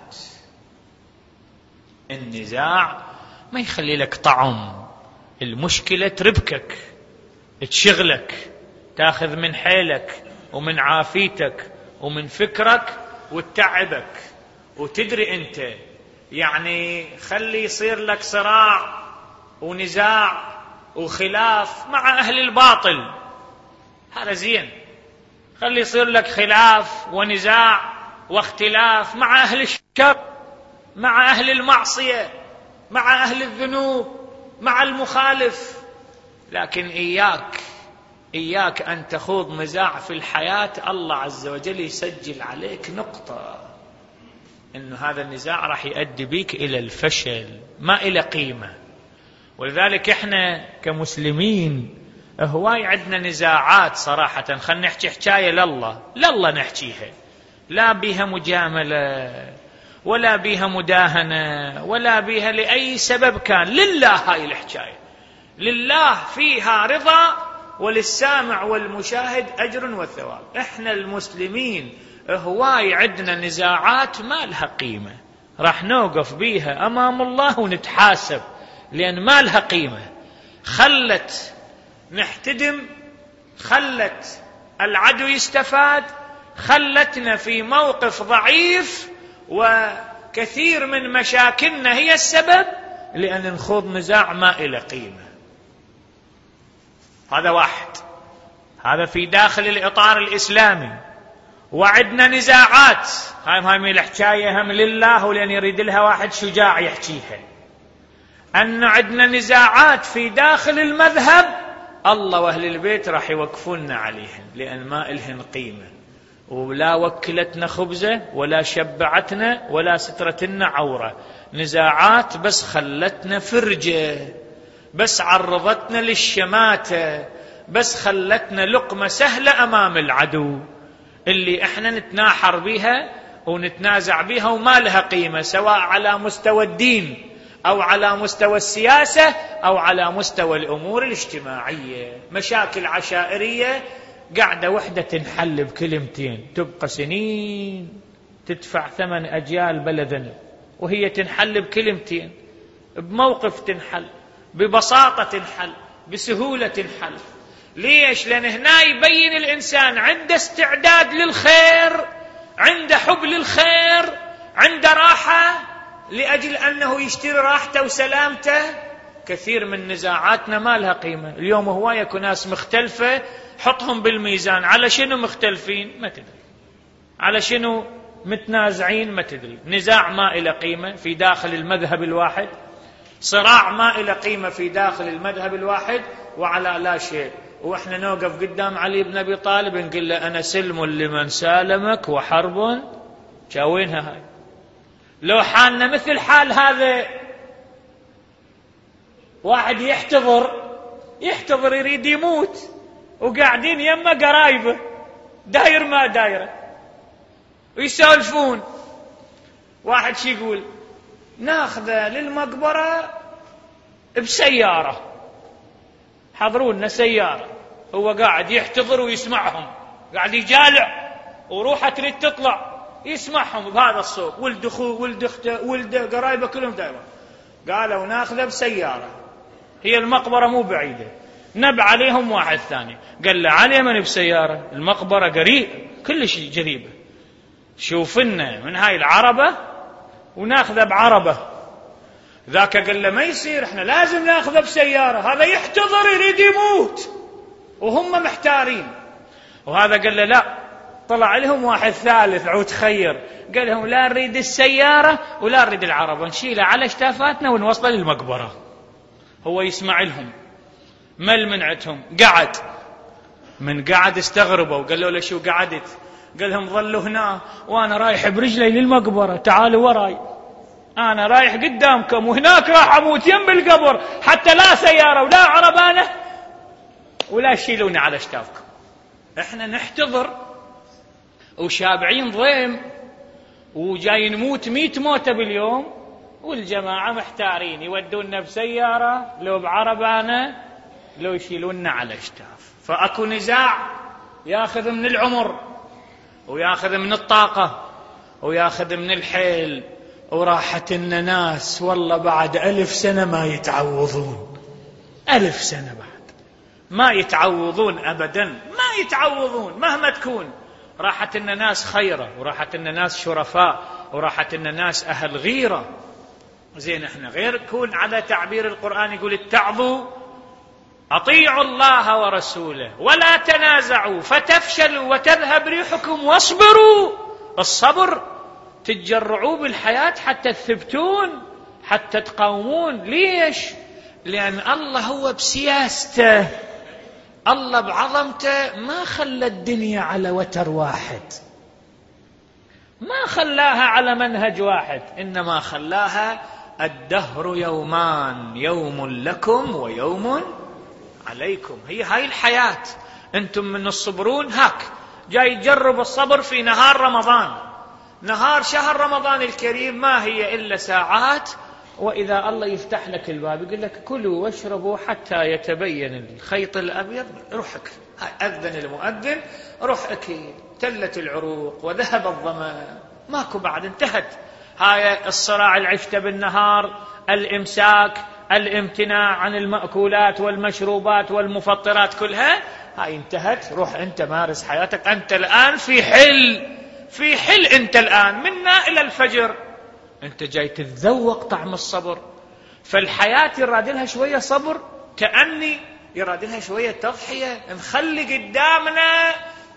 النزاع ما يخلي لك طعم، المشكلة تربكك تشغلك، تاخذ من حيلك ومن عافيتك ومن فكرك وتتعبك. وتدري أنت يعني خلي يصير لك صراع ونزاع وخلاف مع أهل الباطل، هذا زين. خلي يصير لك خلاف ونزاع واختلاف مع أهل الشر، مع أهل المعصية، مع أهل الذنوب، مع المخالف، لكن إياك إياك أن تخوض نزاع في الحياة الله عز وجل يسجل عليك نقطة إنه هذا النزاع راح يؤدي بك إلى الفشل، ما إلى قيمة. ولذلك إحنا كمسلمين هواي عندنا نزاعات صراحة. خلنا نحكي حكاية لله لله نحكيها، لا بيها مجاملة ولا بيها مداهنة ولا بيها لأي سبب كان، لله هاي الحكاية، لله فيها رضا وللسامع والمشاهد أجر وثواب. إحنا المسلمين هواي عندنا نزاعات ما لها قيمة، راح نوقف بيها أمام الله ونتحاسب، لأن ما لها قيمة. خلت نحتدم، خلت العدو يستفاد، خلتنا في موقف ضعيف، وكثير من مشاكلنا هي السبب لأن نخوض نزاع ما إلى قيمة. هذا واحد، هذا في داخل الإطار الإسلامي. وعدنا نزاعات. هاي هاي الحكاية هم لله ولأن يريد لها واحد شجاع يحكيها، أن عدنا نزاعات في داخل المذهب الله وأهل البيت راح يوقفون عليهن، لأن ما إلهن قيمة، ولا وكلتنا خبزة ولا شبعتنا ولا سترتنا عورة. نزاعات بس خلتنا فرجة، بس عرضتنا للشماتة، بس خلتنا لقمة سهلة أمام العدو اللي احنا نتناحر بها ونتنازع بها وما لها قيمة، سواء على مستوى الدين أو على مستوى السياسة أو على مستوى الأمور الاجتماعية. مشاكل عشائرية قاعدة وحدة تنحل بكلمتين، تبقى سنين تدفع ثمن أجيال بلدنا، وهي تنحل بكلمتين، بموقف تنحل، ببساطة تنحل، بسهولة تنحل. ليش؟ لأن هنا يبين الإنسان عنده استعداد للخير، عنده حب للخير، عنده راحة لأجل أنه يشتري راحته وسلامته. كثير من نزاعاتنا ما لها قيمة. اليوم هواية ناس مختلفة، حطهم بالميزان، على شنو مختلفين ما تدري، على شنو متنازعين ما تدري. نزاع ما إلى قيمة في داخل المذهب الواحد، صراع ما إلى قيمة في داخل المذهب الواحد، وعلى لا شيء. وإحنا نوقف قدام علي بن أبي طالب نقول له أنا سلم لمن سالمك وحرب شاوينها. هاي لو حالنا مثل حال هذا، واحد يحتضر يحتضر يريد يموت وقاعدين يما قرايبه داير ما دايره ويسولفون، واحد شي يقول ناخذه للمقبرة بسيارة، حضرونا سيارة، هو قاعد يحتضر ويسمعهم، قاعد يجالع وروحه تريد تطلع يسمعهم بهذا الصوت، ولد اخوه ولد اخته ولد قرايبه كلهم دايرة. قالوا ناخذه بسيارة، هي المقبرة مو بعيدة، نب عليهم واحد ثاني قال له علي من بسيارة، المقبرة قريب كل شيء قريبة، شوفنا من هاي العربة وناخذه بعربة. ذاك قال له ما يصير، احنا لازم ناخذه بسيارة، هذا يحتضر يريد يموت وهم محتارين. وهذا قال له لا. طلع لهم واحد ثالث عود خير قال لهم لا نريد السيارة ولا نريد العربة، نشيله على اشتافاتنا ونوصله للمقبرة. هو يسمع لهم، مل منعتهم، قعد. من قعد استغربوا وقالوا له شو قعدت؟ قال لهم ظلوا هنا وانا رايح برجلي للمقبرة، تعالوا وراي، انا رايح قدامكم وهناك راح اموت يم القبر، حتى لا سيارة ولا عربانة ولا شيلوني على اشتافكم. احنا نحتضر وشابعين ضيم وجاي نموت ميت موتة باليوم، والجماعة محتارين يودونا بسيارة لو بعربانة لو يشيلوننا على اشتاف. فأكو نزاع ياخذ من العمر وياخذ من الطاقة وياخذ من الحيل، وراحة الناس والله بعد ألف سنة ما يتعوضون، ألف سنة بعد ما يتعوضون أبدا، ما يتعوضون مهما تكون. راحة الناس خيرة، وراحة الناس شرفاء، وراحة الناس أهل غيرة. زين احنا غير كون على تعبير القرآن يقول اتعظوا، أطيعوا الله ورسوله ولا تنازعوا فتفشلوا وتذهب ريحكم واصبروا. الصبر تتجرعوا بالحياة حتى تثبتون، حتى تقاومون. ليش؟ لأن الله هو بسياسته، الله بعظمته ما خلى الدنيا على وتر واحد، ما خلاها على منهج واحد، إنما خلاها الدهر يومان، يوم لكم ويوم عليكم. هي هاي الحياة. أنتم من الصبرون هاك جاي تجرب الصبر في نهار رمضان. نهار شهر رمضان الكريم ما هي إلا ساعات، وإذا الله يفتح لك الباب يقول لك كلوا واشربوا حتى يتبين الخيط الأبيض، روح اكل. أذن المؤذن، روح اكل، تلت العروق وذهب الظمأ، ماكو بعد، انتهت. هاي الصراع العشته بالنهار، الإمساك، الامتناع عن المأكولات والمشروبات والمفطرات كلها، هاي انتهت. روح أنت مارس حياتك، أنت الآن في حل، في حل أنت الآن منا إلى الفجر، أنت جاي تتذوق طعم الصبر. فالحياة يراد لها شوية صبر، كأني يراد لها شوية تضحية، نخلي قدامنا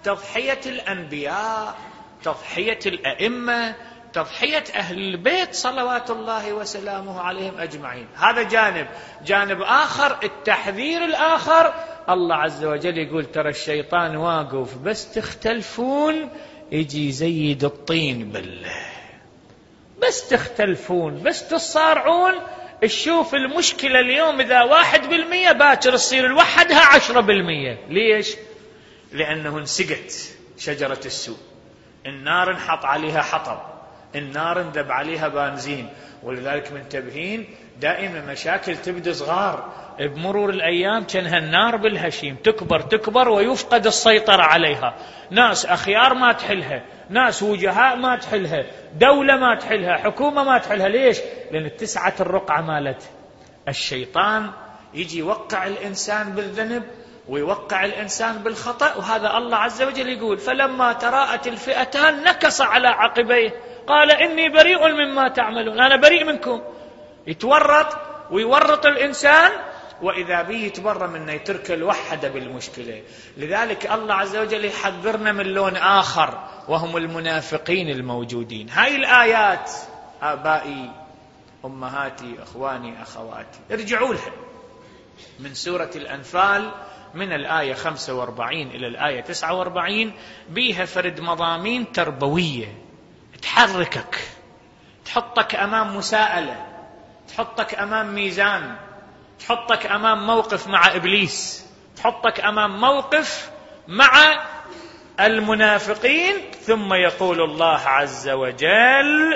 تضحية الأنبياء، تضحية الأئمة، تضحية أهل البيت صلوات الله وسلامه عليهم أجمعين. هذا جانب. جانب آخر التحذير الآخر، الله عز وجل يقول ترى الشيطان واقف بس تختلفون يجي يزيد الطين بالله، بس تختلفون بس تصارعون. تشوف المشكلة اليوم إذا واحد بالمية باكر تصير الوحدها عشرة بالمية. ليش؟ لأنه انسقت شجرة السوء، النار انحط عليها حطب، النار انذب عليها بنزين. ولذلك منتبهين دائما مشاكل تبدأ صغار، بمرور الأيام كانها النار بالهشيم تكبر تكبر ويفقد السيطرة عليها. ناس أخيار ما تحلها، ناس وجهاء ما تحلها، دولة ما تحلها، حكومة ما تحلها. ليش؟ لأن اتسعت الرقعة مالت الشيطان، يجي يوقع الإنسان بالذنب ويوقع الإنسان بالخطأ. وهذا الله عز وجل يقول فلما تراءت الفئتان نكص على عقبيه قال إني بريء مما تعملون، أنا بريء منكم. يتورط ويورط الإنسان، وإذا به يتبرى منه يترك الوحدة بالمشكلة. لذلك الله عز وجل يحذرنا من لون آخر وهم المنافقين الموجودين. هاي الآيات آبائي أمهاتي أخواني أخواتي ارجعوا لها من سورة الأنفال من الآية خمسة وأربعين إلى الآية تسعة وأربعين، بيها فرد مضامين تربوية تحركك، تحطك أمام مساءلة، تحطك أمام ميزان، تحطك أمام موقف مع إبليس، تحطك أمام موقف مع المنافقين. ثم يقول الله عز وجل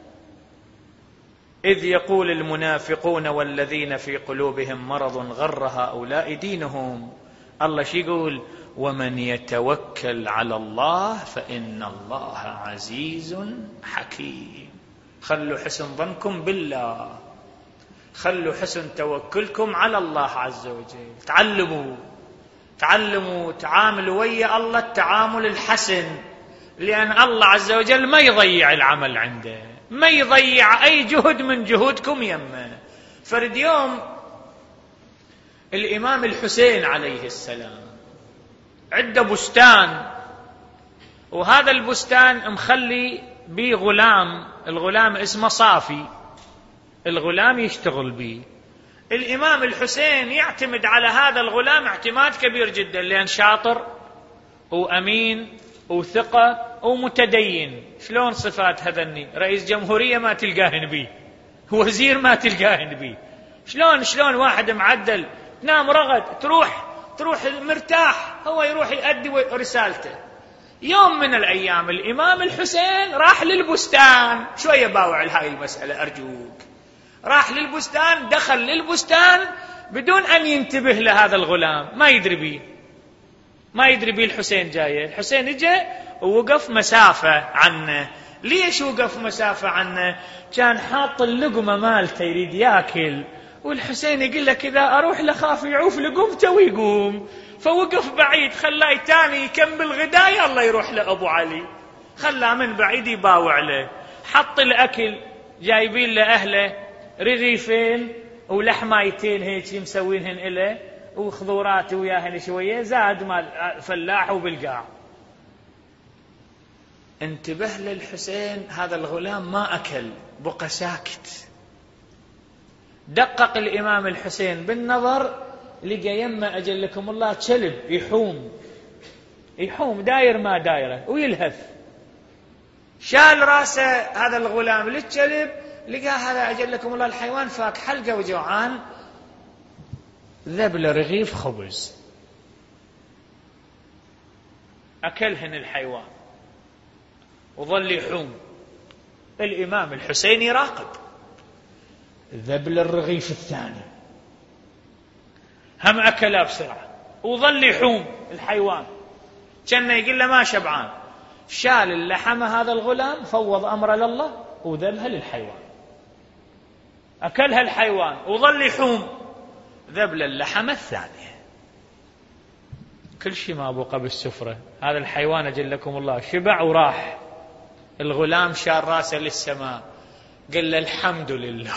إذ يقول المنافقون والذين في قلوبهم مرض غر هؤلاء دينهم. الله شي يقول؟ ومن يتوكل على الله فإن الله عزيز حكيم. خلوا حسن ظنكم بالله، خلوا حسن توكلكم على الله عز وجل. تعلموا تعلموا تعاملوا ويا الله التعامل الحسن، لأن الله عز وجل ما يضيع العمل عنده، ما يضيع أي جهد من جهودكم يمه. فرد يوم الإمام الحسين عليه السلام عنده بستان، وهذا البستان مخلي بيه غلام، الغلام اسمه صافي، الغلام يشتغل به. الإمام الحسين يعتمد على هذا الغلام اعتماد كبير جدا، لأن شاطر وأمين وثقة ومتدين. شلون صفات هذني؟ رئيس جمهورية ما تلقاهن بيه، وزير ما تلقاهن بيه. شلون شلون واحد معدل تنام رغد تروح تروح مرتاح، هو يروح يؤدي رسالته. يوم من الأيام الإمام الحسين راح للبستان، شوية باوع لهاي المسألة أرجوك، راح للبستان، دخل للبستان بدون أن ينتبه لهذا الغلام، ما يدري بيه ما يدري بيه الحسين جاي. الحسين اجى ووقف مسافة عنه. ليش وقف مسافة عنه؟ كان حاط اللقمة مالته يريد ياكل، والحسين يقول له كذا أروح لخاف يعوف لقمته ويقوم، فوقف بعيد خلاه تاني يكمل غداية. الله يروح لأبو علي، خلاه من بعيد يباوع له. حط الأكل، جايبين له أهله رغيفين ولحمايتين هيك مسوينهن إله، وخضورات وياهن شوية، زاد مال فلاح وبالقاع. انتبه للحسين، هذا الغلام ما أكل، بقى ساكت. دقق الإمام الحسين بالنظر، لقى يمه أجلكم الله كلب يحوم يحوم داير ما دايره ويلهث. شال راسه هذا الغلام للكلب، لقى هذا أجلكم الله الحيوان فاك حلقة وجوعان، ذب له رغيف خبز أكلهن الحيوان وظل يحوم. الإمام الحسين يراقب، ذب له الرغيف الثاني هم أكله بسرعة وظل يحوم الحيوان، كان يقول له ما شبعان. شال اللحمة هذا الغلام، فوض أمره لله وذبها للحيوان، أكلها الحيوان وظل يحوم، ذب له اللحمة الثانية. كل شيء ما بقى بالسفرة. هذا الحيوان أجلكم الله شبع وراح. الغلام شال راسه للسماء، قال له الحمد لله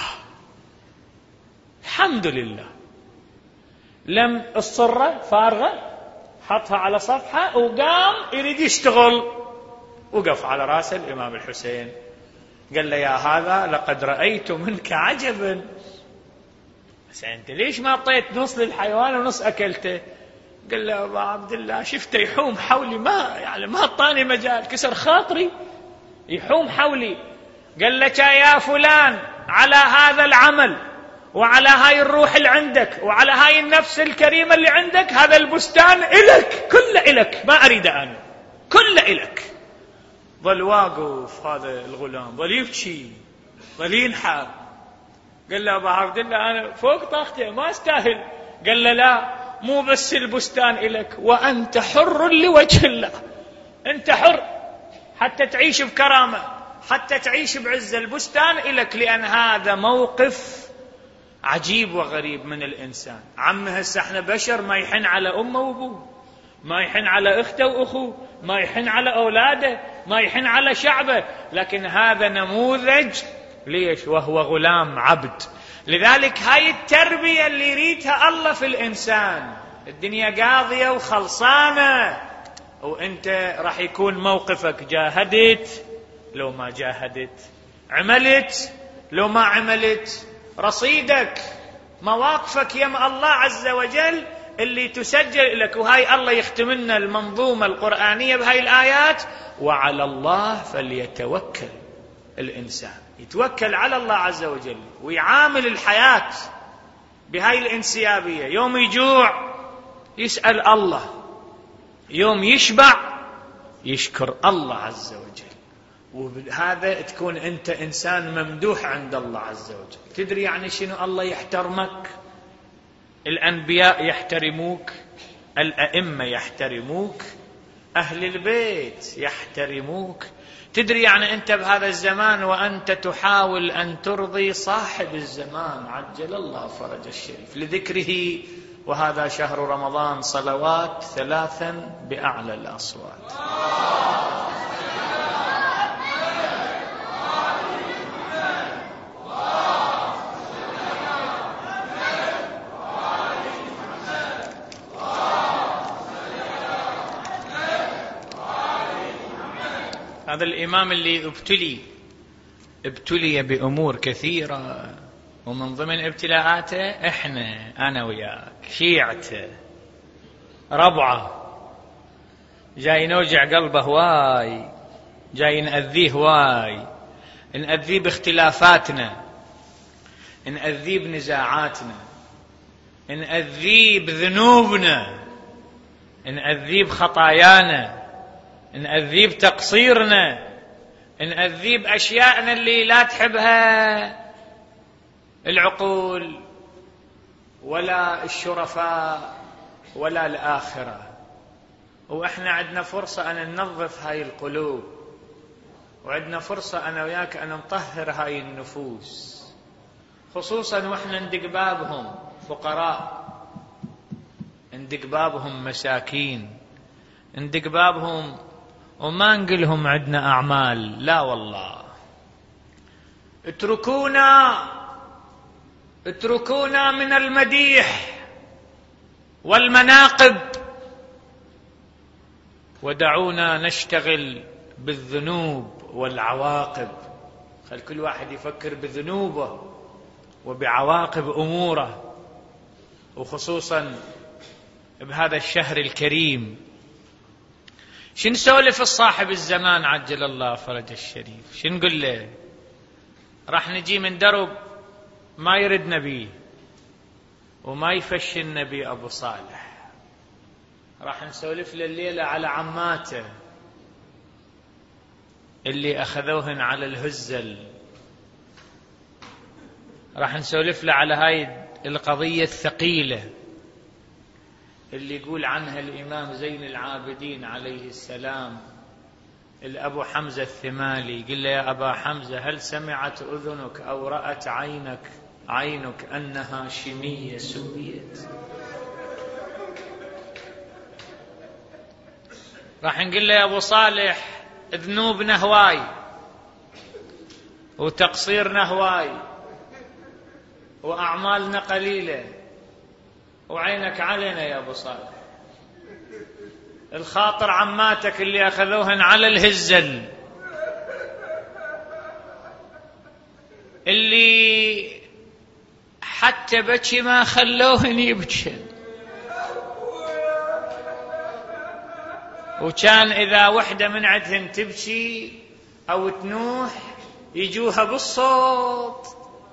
الحمد لله، لم الصرة فارغة حطها على صفحة وقام يريد يشتغل، وقف على رأس الإمام الحسين قال له: يا هذا لقد رأيت منك عجبا، بس أنت ليش ما أعطيت نص للحيوان ونص أكلته؟ قال له: أبا عبد الله شفته يحوم حولي، ما يعني ما أعطاني مجال، كسر خاطري يحوم حولي. قال لك: يا فلان على هذا العمل وعلى هاي الروح اللي عندك وعلى هاي النفس الكريمة اللي عندك، هذا البستان إلك، كله إلك، ما أريد أنا، كله إلك. ظل واقف هذا الغلام، ظل يبكي، ظل ينحر. قال له: أبا عبد الله أنا فوق طاقتي ما أستاهل. قال له: لا، مو بس البستان إلك، وأنت حر لوجه الله، أنت حر حتى تعيش بكرامة، حتى تعيش بعزة. البستان إلك، لأن هذا موقف عجيب وغريب من الإنسان. عمه هسه احنا بشر، ما يحن على أمه وأبوه، ما يحن على أخته وأخوه، ما يحن على أولاده، ما يحن على شعبه، لكن هذا نموذج. ليش؟ وهو غلام عبد. لذلك هاي التربية اللي يريدها الله في الإنسان. الدنيا قاضية وخلصانة، وانت راح يكون موقفك جاهدت لو ما جاهدت، عملت لو ما عملت، رصيدك مواقفك يم الله عز وجل اللي تسجل لك. وهاي الله يختم لنا المنظومة القرآنية بهاي الآيات: وعلى الله فليتوكل الإنسان. يتوكل على الله عز وجل ويعامل الحياة بهاي الانسيابية. يوم يجوع يسأل الله، يوم يشبع يشكر الله عز وجل. وبهذا تكون أنت إنسان ممدوح عند الله عز وجل. تدري يعني شنو الله يحترمك؟ الأنبياء يحترموك، الأئمة يحترموك، أهل البيت يحترموك. تدري يعني أنت بهذا الزمان وأنت تحاول أن ترضي صاحب الزمان عجل الله فرج الشريف لذكره، وهذا شهر رمضان، صلوات ثلاثا بأعلى الأصوات. هذا الإمام اللي ابتلي ابتلي بأمور كثيرة، ومن ضمن ابتلاءاته احنا أنا وياك شيعته ربعه، جاي نوجع قلبه واي، جاي نأذيه واي، نأذيه باختلافاتنا، نأذيه بنزاعاتنا، نأذيه بذنوبنا، نأذيه بخطايانا، نأذيه بتقصيرنا، نأذيه بأشياءنا اللي لا تحبها العقول ولا الشرفاء ولا الآخرة. وإحنا عندنا فرصة أن ننظف هاي القلوب، وعندنا فرصة أنا وياك أن نطهر هاي النفوس، خصوصا وإحنا ندق بابهم فقراء، ندق بابهم مساكين، ندق بابهم وما نقلهم عندنا أعمال. لا والله، اتركونا اتركونا من المديح والمناقب، ودعونا نشتغل بالذنوب والعواقب. خل كل واحد يفكر بذنوبه وبعواقب أموره، وخصوصا بهذا الشهر الكريم. شن نسولف الصاحب الزمان عجل الله فرج الشريف؟ شن نقول له؟ راح نجي من درب ما يرد نبي وما يفش النبي أبو صالح، راح نسولف له الليلة على عماته اللي أخذوهن على الهزل، راح نسولف له على هاي القضية الثقيلة اللي يقول عنها الإمام زين العابدين عليه السلام الأبو حمزة الثمالي، قل له: يا أبا حمزة، هل سمعت أذنك أو رأت عينك عينك أنها هاشمية سبيت؟ راح نقول له: يا أبو صالح، ذنوبنا هواي وتقصيرنا هواي وأعمالنا قليلة وعينك علينا يا أبو صالح، الخاطر عماتك اللي أخذوهن على الهزل، اللي حتى بكي ما خلوهن يبكين، وكان إذا وحدة من عندهن تبكي أو تنوح يجوها بالصوت.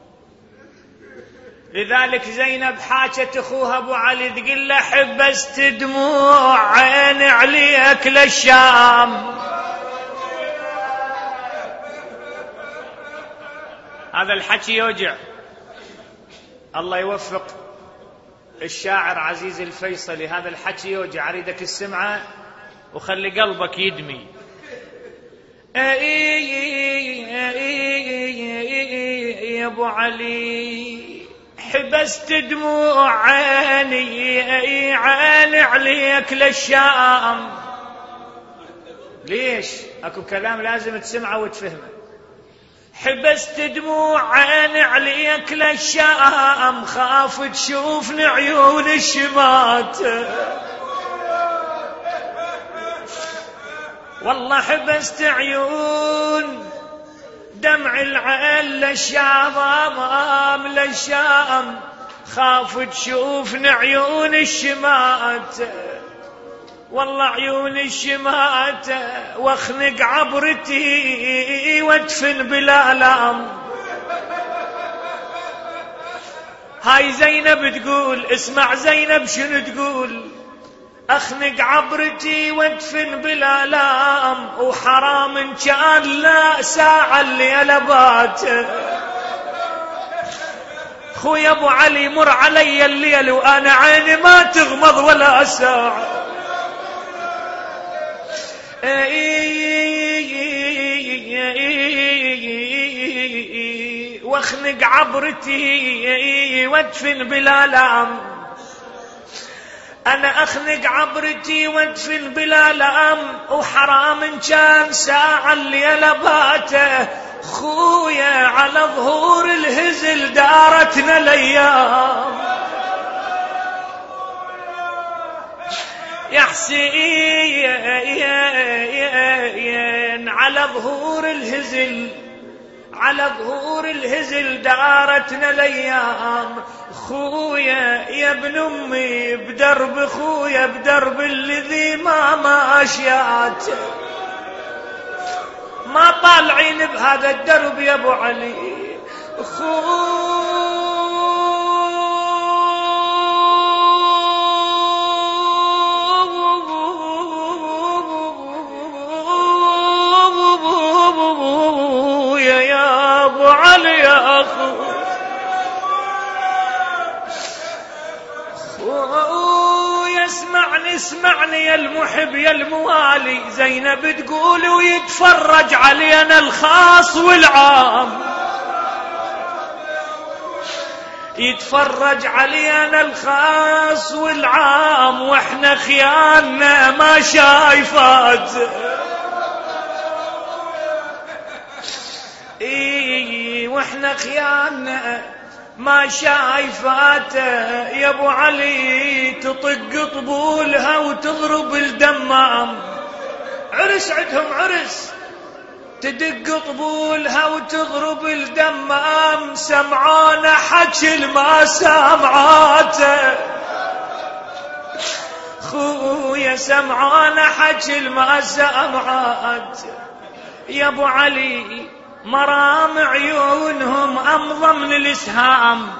لذلك زينب حاجت أخوها أبو علي تقول له حبست دموع عين عليك للشام. هذا الحكي يوجع. الله يوفق الشاعر عزيز الفيصلي، هذا الحكي يوجع، أريدك تسمعه وخلي قلبك يدمي. يا أبو علي حبست دموع عيني عين عليك للشام. ليش؟ أكو كلام لازم تسمعه وتفهمه. حبست دموع عين عليك للشام، خاف تشوفني عيون الشمات. والله حبست عيون دمع العين للشام للشام، خاف تشوفني عيون الشمات. والله عيون الشمات واخنق عبرتي وادفن بلا لام. هاي زينب تقول، اسمع زينب شنو تقول، اخنق عبرتي وادفن بلا لام، وحرام ان كان لا ساعة الليلة بات. خويا ابو علي مر علي الليل وانا عيني ما تغمض ولا ساعة، واخنق عبرتي وادفن بلا لام. انا اخنق عبرتي وادفن بلا لام، وحرام ان كان ساعة الليلة باته. خويا على ظهور الهزل دارتنا الايام، يا حسين على ظهور الهزل، على ظهور الهزل دارتنا الايام. خويا يا ابن امي بدرب خويا بدرب الذي ما ماشيات، ما طالعين بهذا الدرب يا ابو علي. خويا يا ابو علي يا اخو، اسمعني اسمعني يا المحب يا الموالي. زينب تقول ويتفرج علينا الخاص والعام، يتفرج علينا الخاص والعام، واحنا خياننا ما شايفات. اي واحنا خياننا ما شايفاته. يا ابو علي تطق طبولها وتضرب الدمام، عرس عندهم عرس، تدق طبولها وتضرب الدمام. سمعانا حكي ما سمعاته، خويا سمعانا حكي ما سمعاته. يا ابو علي مرام عيونهم أمضى من الإسهام،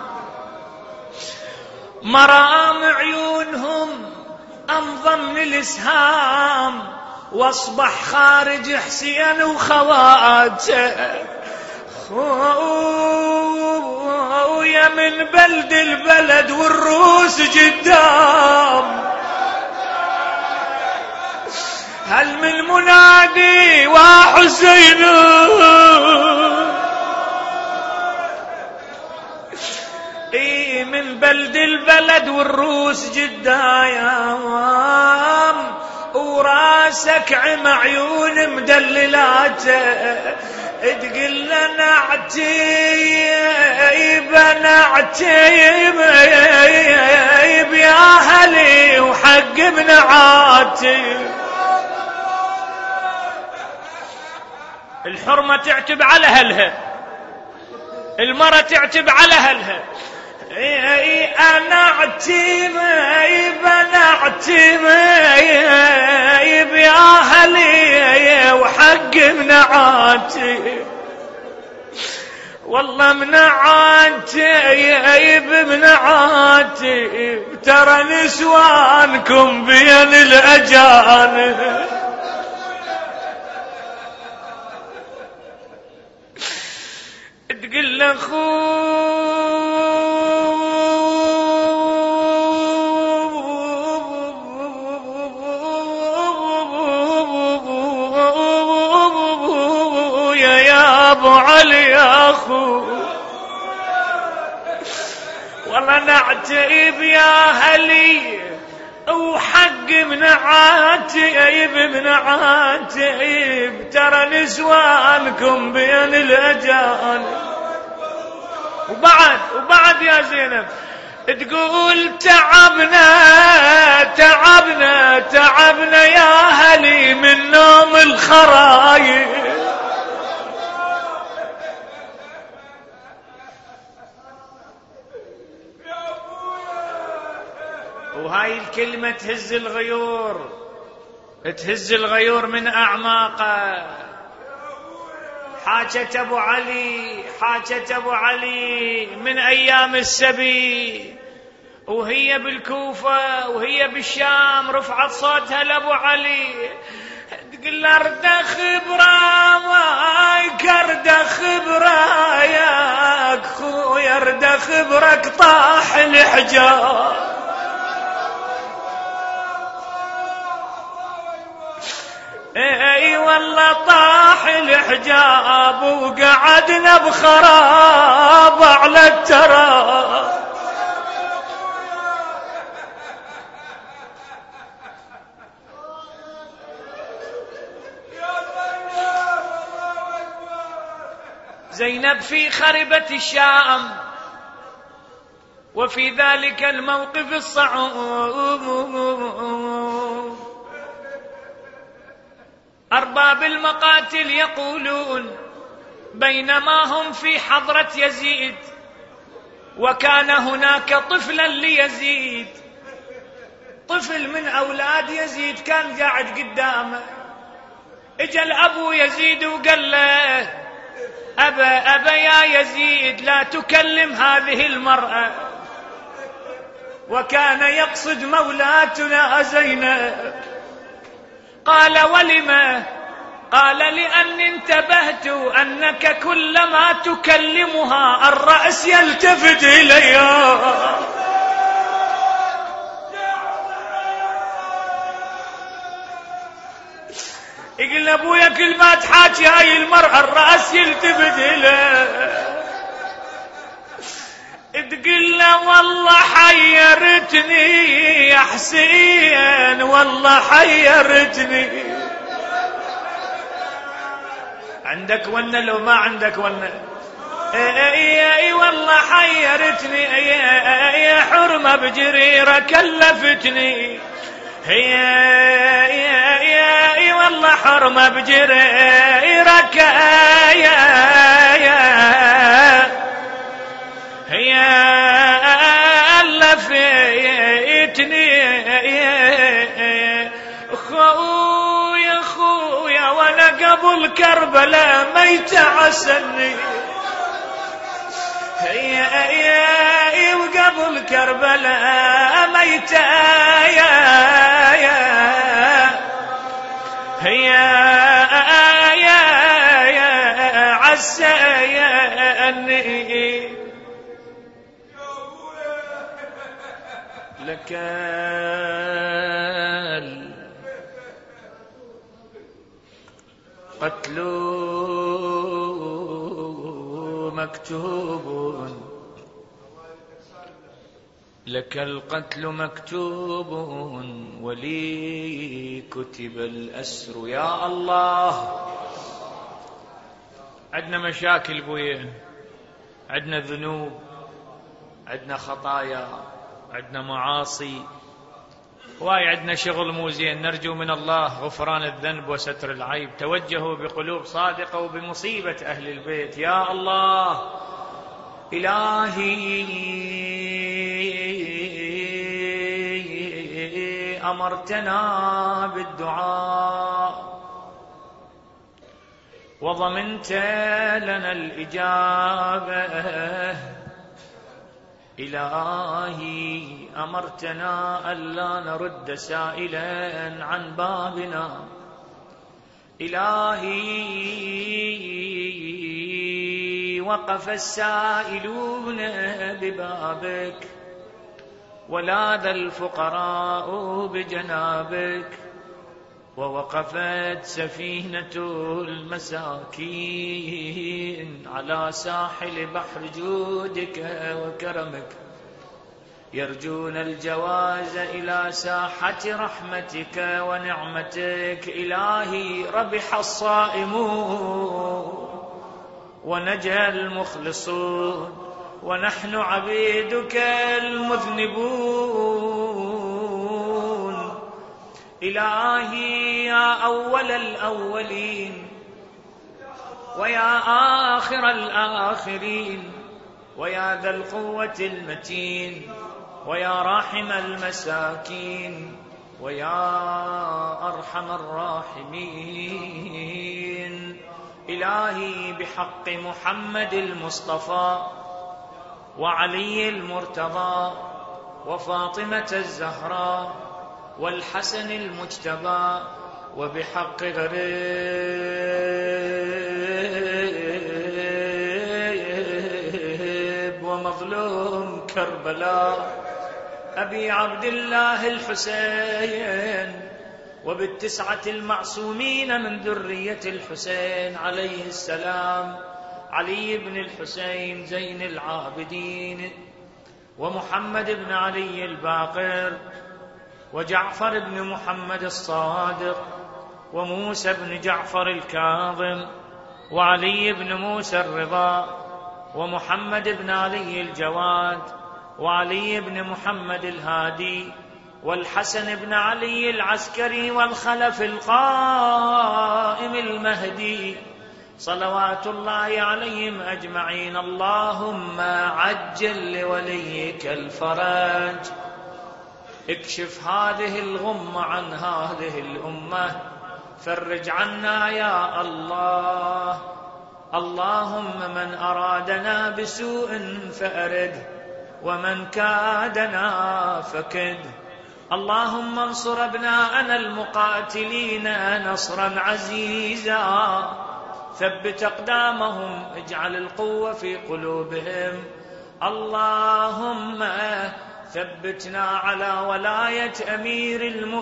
مرام عيونهم أمضى من الإسهام، واصبح خارج حسين وخواته. خويا من بلد البلد والروس قدام، هل من منادي وحسين اي من بلد البلد والروس قدام، وراسك عم عيون مدللاته. تقول لنا عتيب انا عتيب يا هلي وحق ابن عاد. مراتي. الحرمة تعتب على أهلها، المرأة تعتب على أهلها. أنا أعتب أنا أعتب يا أهلي وحق منعاتي، والله منعاتي بمنعاتي، ترى نسوانكم بين الأجانب. تقول لاخو يا ابو علي يا اخو، والله نعتب يا اهلي وحق منعاتي بمنعاتي، ترى نسوانكم بين الاجانب. وبعد وبعد يا زينب تقول تعبنا تعبنا تعبنا يا اهلي من نوم الخرايب. وهاي الكلمة تهز الغيور، تهز الغيور من أعماقه. حاجة أبو علي حاجة أبو علي من أيام السبي، وهي بالكوفة وهي بالشام رفعت صوتها لأبو علي تقول أرد خبرة مايك أرد خبرة يا أخويا أرد خبرك طاح الحجاب. اي والله طاح الحجاب وقعدنا بخراب على التراب. زينب في خربة الشام وفي ذلك الموقف الصعب أرباب المقاتل يقولون بينما هم في حضرة يزيد وكان هناك طفلا ليزيد، طفل من أولاد يزيد كان قاعد قدامه، اجى الأبو يزيد وقال له أبا أبا يا يزيد لا تكلم هذه المرأة، وكان يقصد مولاتنا زينب. قال ولم؟ قال لأني انتبهت أنك كلما تكلمها الرأس يلتفت إليها. يقول أبويا كل ما تحاكي هاي المرأة الرأس يلتفت إليها. تقول له والله حيرتني يا حسين والله حيرتني. عندك ونة لو ما عندك ونة؟ اي اي والله حيرتني يا حرمة بجريرة كلفتني، هي اي والله حرمة بجريرة كلفتني، هي ألفتني خويا خويا وانا قبل كربلاء ميت عسني، هي هي وقبل كربلاء ميت يا يا هي يا يا عسيني. لك القتل مكتوب، لك القتل مكتوب ولي كتب الأسر. يا الله عندنا مشاكل بويه، عندنا ذنوب، عندنا خطايا، عندنا معاصي، واي عندنا شغل مو زين، نرجو من الله غفران الذنب وستر العيب. توجهوا بقلوب صادقة وبمصيبة أهل البيت. يا الله إلهي أمرتنا بالدعاء وضمنت لنا الإجابة. إلهي أمرتنا ألا نرد سائلا عن بابنا. إلهي وقف السائلون ببابك ولاذ الفقراء بجنابك ووقفت سفينة المساكين على ساحل بحر جودك وكرمك يرجون الجواز إلى ساحة رحمتك ونعمتك. إلهي ربح الصائمون ونجا المخلصون ونحن عبيدك المذنبون. إلهي يا أول الأولين ويا آخر الآخرين ويا ذا القوة المتين ويا راحم المساكين ويا أرحم الراحمين. إلهي بحق محمد المصطفى وعلي المرتضى وفاطمة الزهراء والحسن المجتبى وبحق غريب ومظلوم كربلاء أبي عبد الله الحسين وبالتسعة المعصومين من ذرية الحسين عليه السلام، علي بن الحسين زين العابدين ومحمد بن علي الباقر وجعفر بن محمد الصادق وموسى بن جعفر الكاظم وعلي بن موسى الرضا ومحمد بن علي الجواد وعلي بن محمد الهادي والحسن بن علي العسكري والخلف القائم المهدي صلوات الله عليهم أجمعين. اللهم عجل لوليك الفرج، اكشف هذه الغمة عن هذه الأمة، فرج عنا يا الله. اللهم من أرادنا بسوء فأرده ومن كادنا فكد. اللهم انصر أبناءنا المقاتلين نصرا عزيزا، ثبت أقدامهم، اجعل القوة في قلوبهم. اللهم ثبتنا على ولاية أمير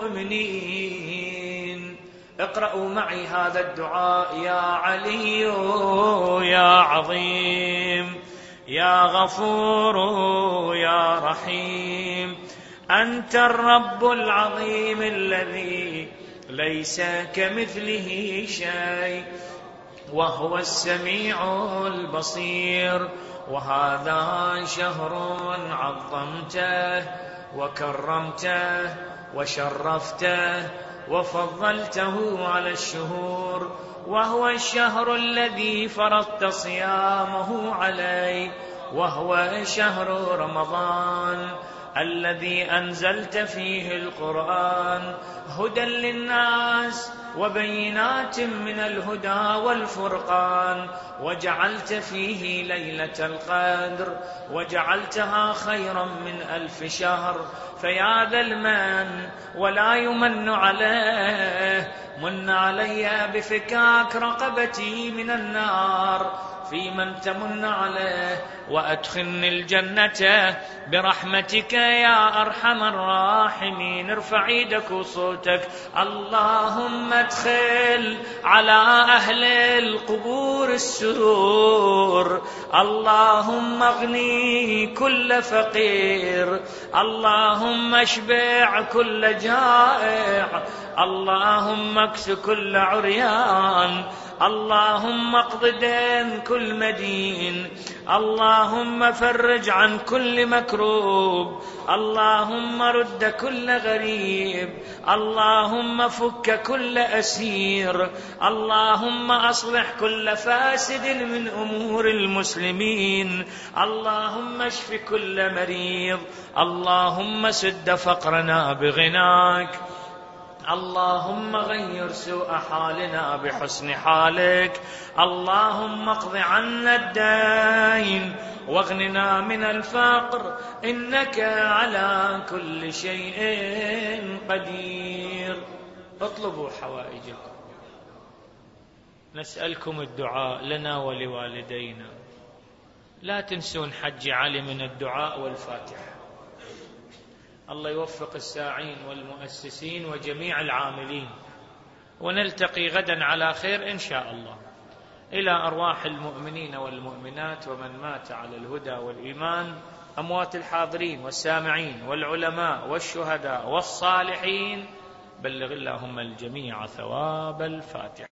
المؤمنين. اقرأوا معي هذا الدعاء. يا علي يا عظيم يا غفور يا رحيم، أنت الرب العظيم الذي ليس كمثله شيء وهو السميع البصير. وهذا شهر عظمته وكرمته وشرفته وفضلته على الشهور، وهو الشهر الذي فرضت صيامه عليه، وهو شهر رمضان الذي أنزلت فيه القرآن هدى للناس وبينات من الهدى والفرقان، وجعلت فيه ليلة القدر وجعلتها خيرا من ألف شهر. فيا ذا المن ولا يمن عليه، من علي بفكاك رقبتي من النار في من تمن عليه، وأدخلني الجنة برحمتك يا أرحم الراحمين. ارفع يدك وصوتك. اللهم ادخل على أهل القبور السرور، اللهم اغني كل فقير، اللهم اشبع كل جائع، اللهم اكس كل عريان، اللهم اقض دين كل مدين، اللهم فرج عن كل مكروب، اللهم رد كل غريب، اللهم فك كل أسير، اللهم أصلح كل فاسد من أمور المسلمين، اللهم اشف كل مريض، اللهم سد فقرنا بغناك، اللهم غير سوء حالنا بحسن حالك، اللهم اقض عنا الدين واغننا من الفقر، إنك على كل شيء قدير. اطلبوا حوائجكم. نسألكم الدعاء لنا ولوالدينا. لا تنسون حج علي من الدعاء والفاتحة. الله يوفق الساعين والمؤسسين وجميع العاملين، ونلتقي غدا على خير إن شاء الله. إلى أرواح المؤمنين والمؤمنات ومن مات على الهدى والإيمان، أموات الحاضرين والسامعين والعلماء والشهداء والصالحين، بلغ اللهم الجميع ثواب الفاتحة.